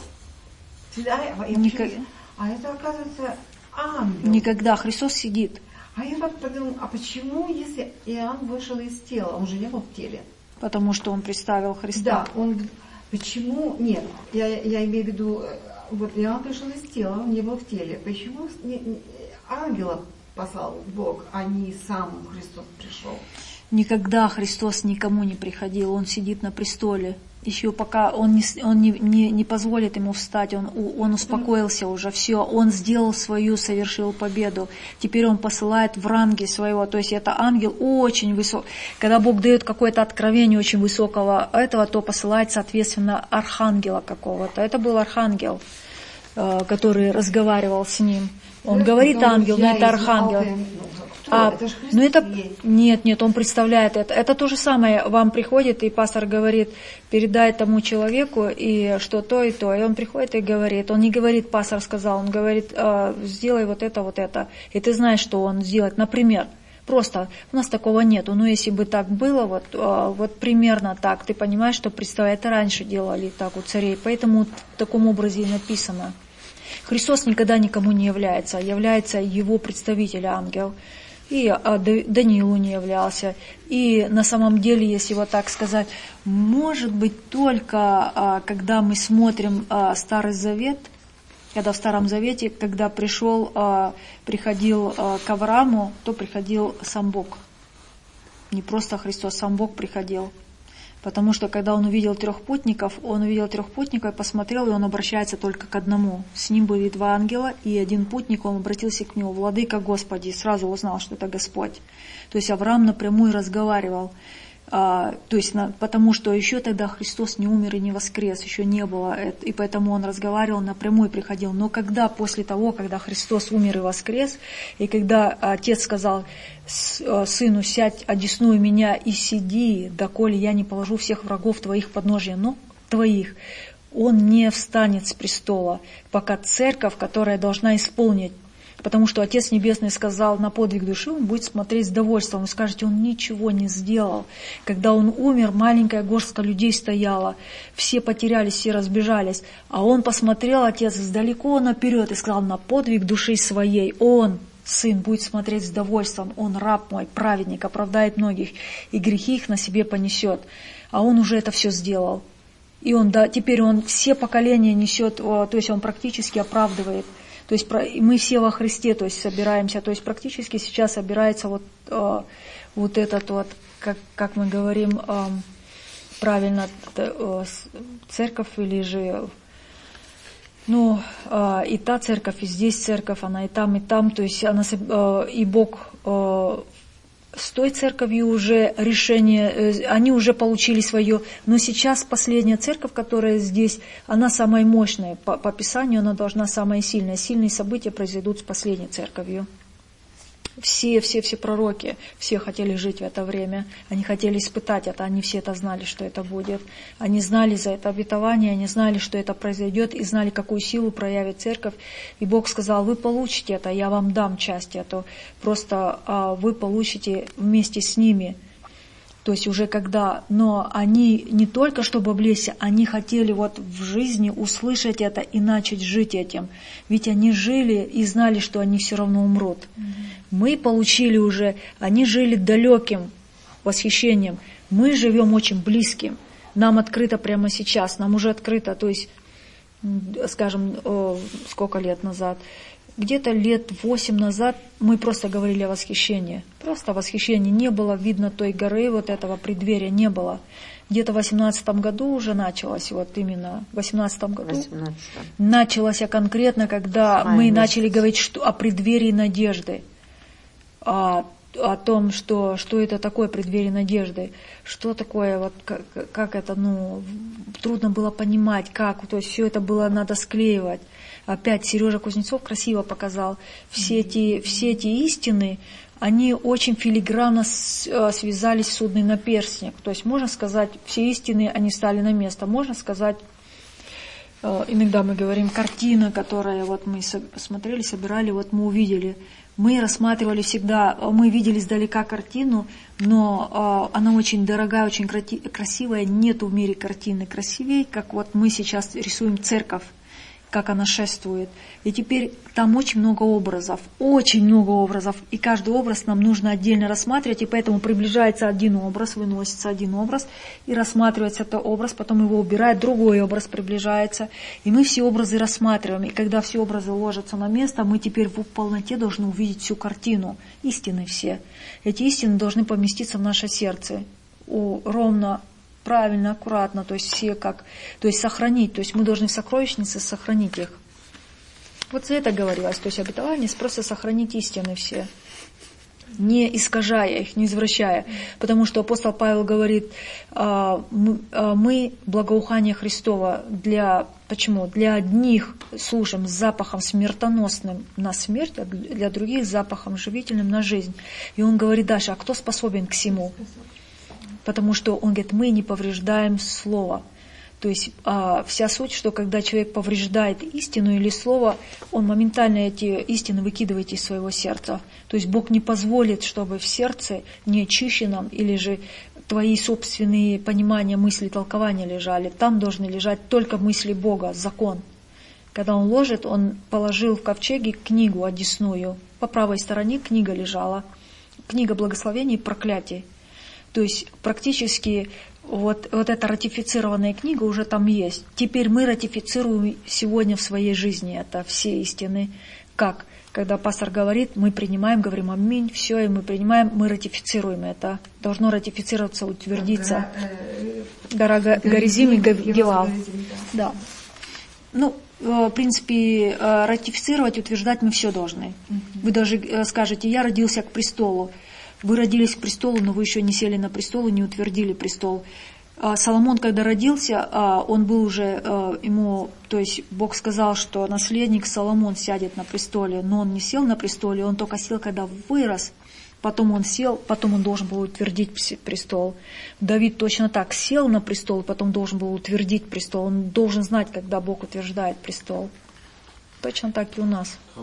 А, я Никак... а это, оказывается, ангел. Никогда. Христос сидит. А я вот подумала, а почему, если Иоанн вышел из тела, он же не был в теле? Потому что он представил Христа. Да, он, почему, нет, я, я имею в виду, вот Иоанн пришел из тела, он не был в теле. Почему не, не, ангела послал Бог, а не сам Христос пришел? Никогда Христос никому не приходил, он сидит на престоле. Еще пока он не, он не, не, не позволит ему встать, он, он успокоился уже, все, он сделал свою, совершил победу. Теперь он посылает в ранге своего, то есть это ангел очень высокий. Когда Бог дает какое-то откровение очень высокого этого, то посылает, соответственно, архангела какого-то. Это был архангел, который разговаривал с ним. Он ну, говорит ангел, но это архангел. А, это ну это нет, нет, он представляет это. Это то же самое. Вам приходит и пастор говорит, передай тому человеку и что то и то, и он приходит и говорит. Он не говорит, пастор сказал, он говорит, сделай вот это, вот это, и ты знаешь, что он сделает. Например, просто у нас такого нету. Но если бы так было, вот, вот примерно так, ты понимаешь, что представляет, это раньше делали так у царей, поэтому в таком образе и написано. Христос никогда никому не является, является его представитель, ангел. И Даниилу не являлся. И на самом деле, если вот так сказать, может быть, только когда мы смотрим Старый Завет, когда в Старом Завете, когда пришел, приходил к Аврааму, то приходил сам Бог. Не просто Христос, сам Бог приходил. Потому что, когда он увидел трех путников, он увидел трех путников, посмотрел, и он обращается только к одному. С ним были два ангела, и один путник, он обратился к нему, «Владыка Господи», и сразу узнал, что это Господь. То есть Авраам напрямую разговаривал. А, то есть, на, потому что еще тогда Христос не умер и не воскрес, еще не было, и поэтому он разговаривал напрямую, приходил. Но когда после того, когда Христос умер и воскрес, и когда Отец сказал сыну, сядь, одесную меня и сиди, доколе я не положу всех врагов твоих подножия ног твоих, он не встанет с престола, пока церковь, которая должна исполнить. Потому что Отец Небесный сказал, на подвиг души он будет смотреть с довольством. Вы скажете, он ничего не сделал. Когда он умер, маленькая горстка людей стояла. Все потерялись, все разбежались. А он посмотрел, Отец, далеко наперед и сказал, на подвиг души своей он, Сын, будет смотреть с довольством. Он раб мой, праведник, оправдает многих, и грехи их на себе понесет. А он уже это все сделал. И он, да, теперь он все поколения несет, то есть он практически оправдывает. То есть мы все во Христе, то есть собираемся, то есть практически сейчас собирается вот, э, вот этот вот, как, как мы говорим, э, правильно, э, церковь или же, ну, э, и та церковь, и здесь церковь, она и там, и там, то есть она, э, и Бог э, с той церковью уже решение, они уже получили свое, но сейчас последняя церковь, которая здесь, она самая мощная, по, по Писанию она должна самая сильная. Сильные события произойдут с последней церковью. Все, все, все пророки, все хотели жить в это время, они хотели испытать это, они все это знали, что это будет. Они знали за это обетование, они знали, что это произойдет, и знали, какую силу проявит церковь. И Бог сказал, вы получите это, я вам дам часть эту, просто а, вы получите вместе с ними. То есть уже когда, но они не только чтобы облечься, они хотели вот в жизни услышать это и начать жить этим. Ведь они жили и знали, что они все равно умрут. Mm-hmm. Мы получили уже, они жили далеким восхищением. Мы живем очень близким. Нам открыто прямо сейчас, нам уже открыто, то есть, скажем, сколько лет назад, где-то лет восемь назад мы просто говорили о восхищении. Просто восхищения не было, видно той горы, вот этого преддверия не было. Где-то в восемнадцатом году уже началось, вот именно в восемнадцатом году восемнадцатом началось конкретно, когда Самое мы месяц. начали говорить что, о преддверии надежды, о, о том, что, что это такое преддверие надежды, что такое, вот как, как это, ну, трудно было понимать, как, то есть все это было надо склеивать. Опять Сережа Кузнецов красиво показал. Все эти, все эти истины, они очень филигранно связались в судный наперстник. То есть можно сказать, все истины, они стали на место. Можно сказать, иногда мы говорим, картина, которая вот мы смотрели, собирали, вот мы увидели. Мы рассматривали всегда, мы видели издалека картину, но она очень дорогая, очень красивая. Нету в мире картины красивее, как вот мы сейчас рисуем церковь, как она шествует. И теперь там очень много образов, очень много образов, и каждый образ нам нужно отдельно рассматривать, и поэтому приближается один образ, выносится один образ, и рассматривается этот образ, потом его убирает, другой образ приближается, и мы все образы рассматриваем, и когда все образы ложатся на место, мы теперь в полноте должны увидеть всю картину, истины все. Эти истины должны поместиться в наше сердце, у, ровно, правильно, аккуратно, то есть все как, то есть сохранить, то есть мы должны в сокровищнице сохранить их. Вот за это говорилось, то есть обетование, просто сохранить истины все, не искажая их, не извращая, потому что апостол Павел говорит, мы благоухание Христово для, почему? Для одних служим с запахом смертоносным на смерть, а для других запахом живительным на жизнь. И он говорит дальше, а кто способен к всему? Потому что он говорит, мы не повреждаем слово. То есть а, вся суть, что когда человек повреждает истину или слово, он моментально эти истины выкидывает из своего сердца. То есть Бог не позволит, чтобы в сердце неочищенном или же твои собственные понимания, мысли, толкования лежали. Там должны лежать только мысли Бога, закон. Когда он ложит, он положил в ковчеге книгу одесную. По правой стороне книга лежала. Книга благословений и проклятий. То есть практически вот, вот эта ратифицированная книга уже там есть. Теперь мы ратифицируем сегодня в своей жизни это все истины. Как? Когда пастор говорит, мы принимаем, говорим аминь, все, и мы принимаем, мы ратифицируем это. Должно ратифицироваться, утвердиться. Гора Горизим и Гевал. Да. Ну, в принципе, ратифицировать, утверждать мы все должны. Вы даже скажете, я родился к престолу. Вы родились к престолу, но вы еще не сели на престол и не утвердили престол. Соломон, когда родился, он был уже, ему, то есть Бог сказал, что наследник Соломон сядет на престоле, но он не сел на престоле, он только сел, когда вырос. Потом он сел, потом он должен был утвердить престол. Давид точно так сел на престол, потом должен был утвердить престол. Он должен знать, когда Бог утверждает престол. Точно так и у нас. А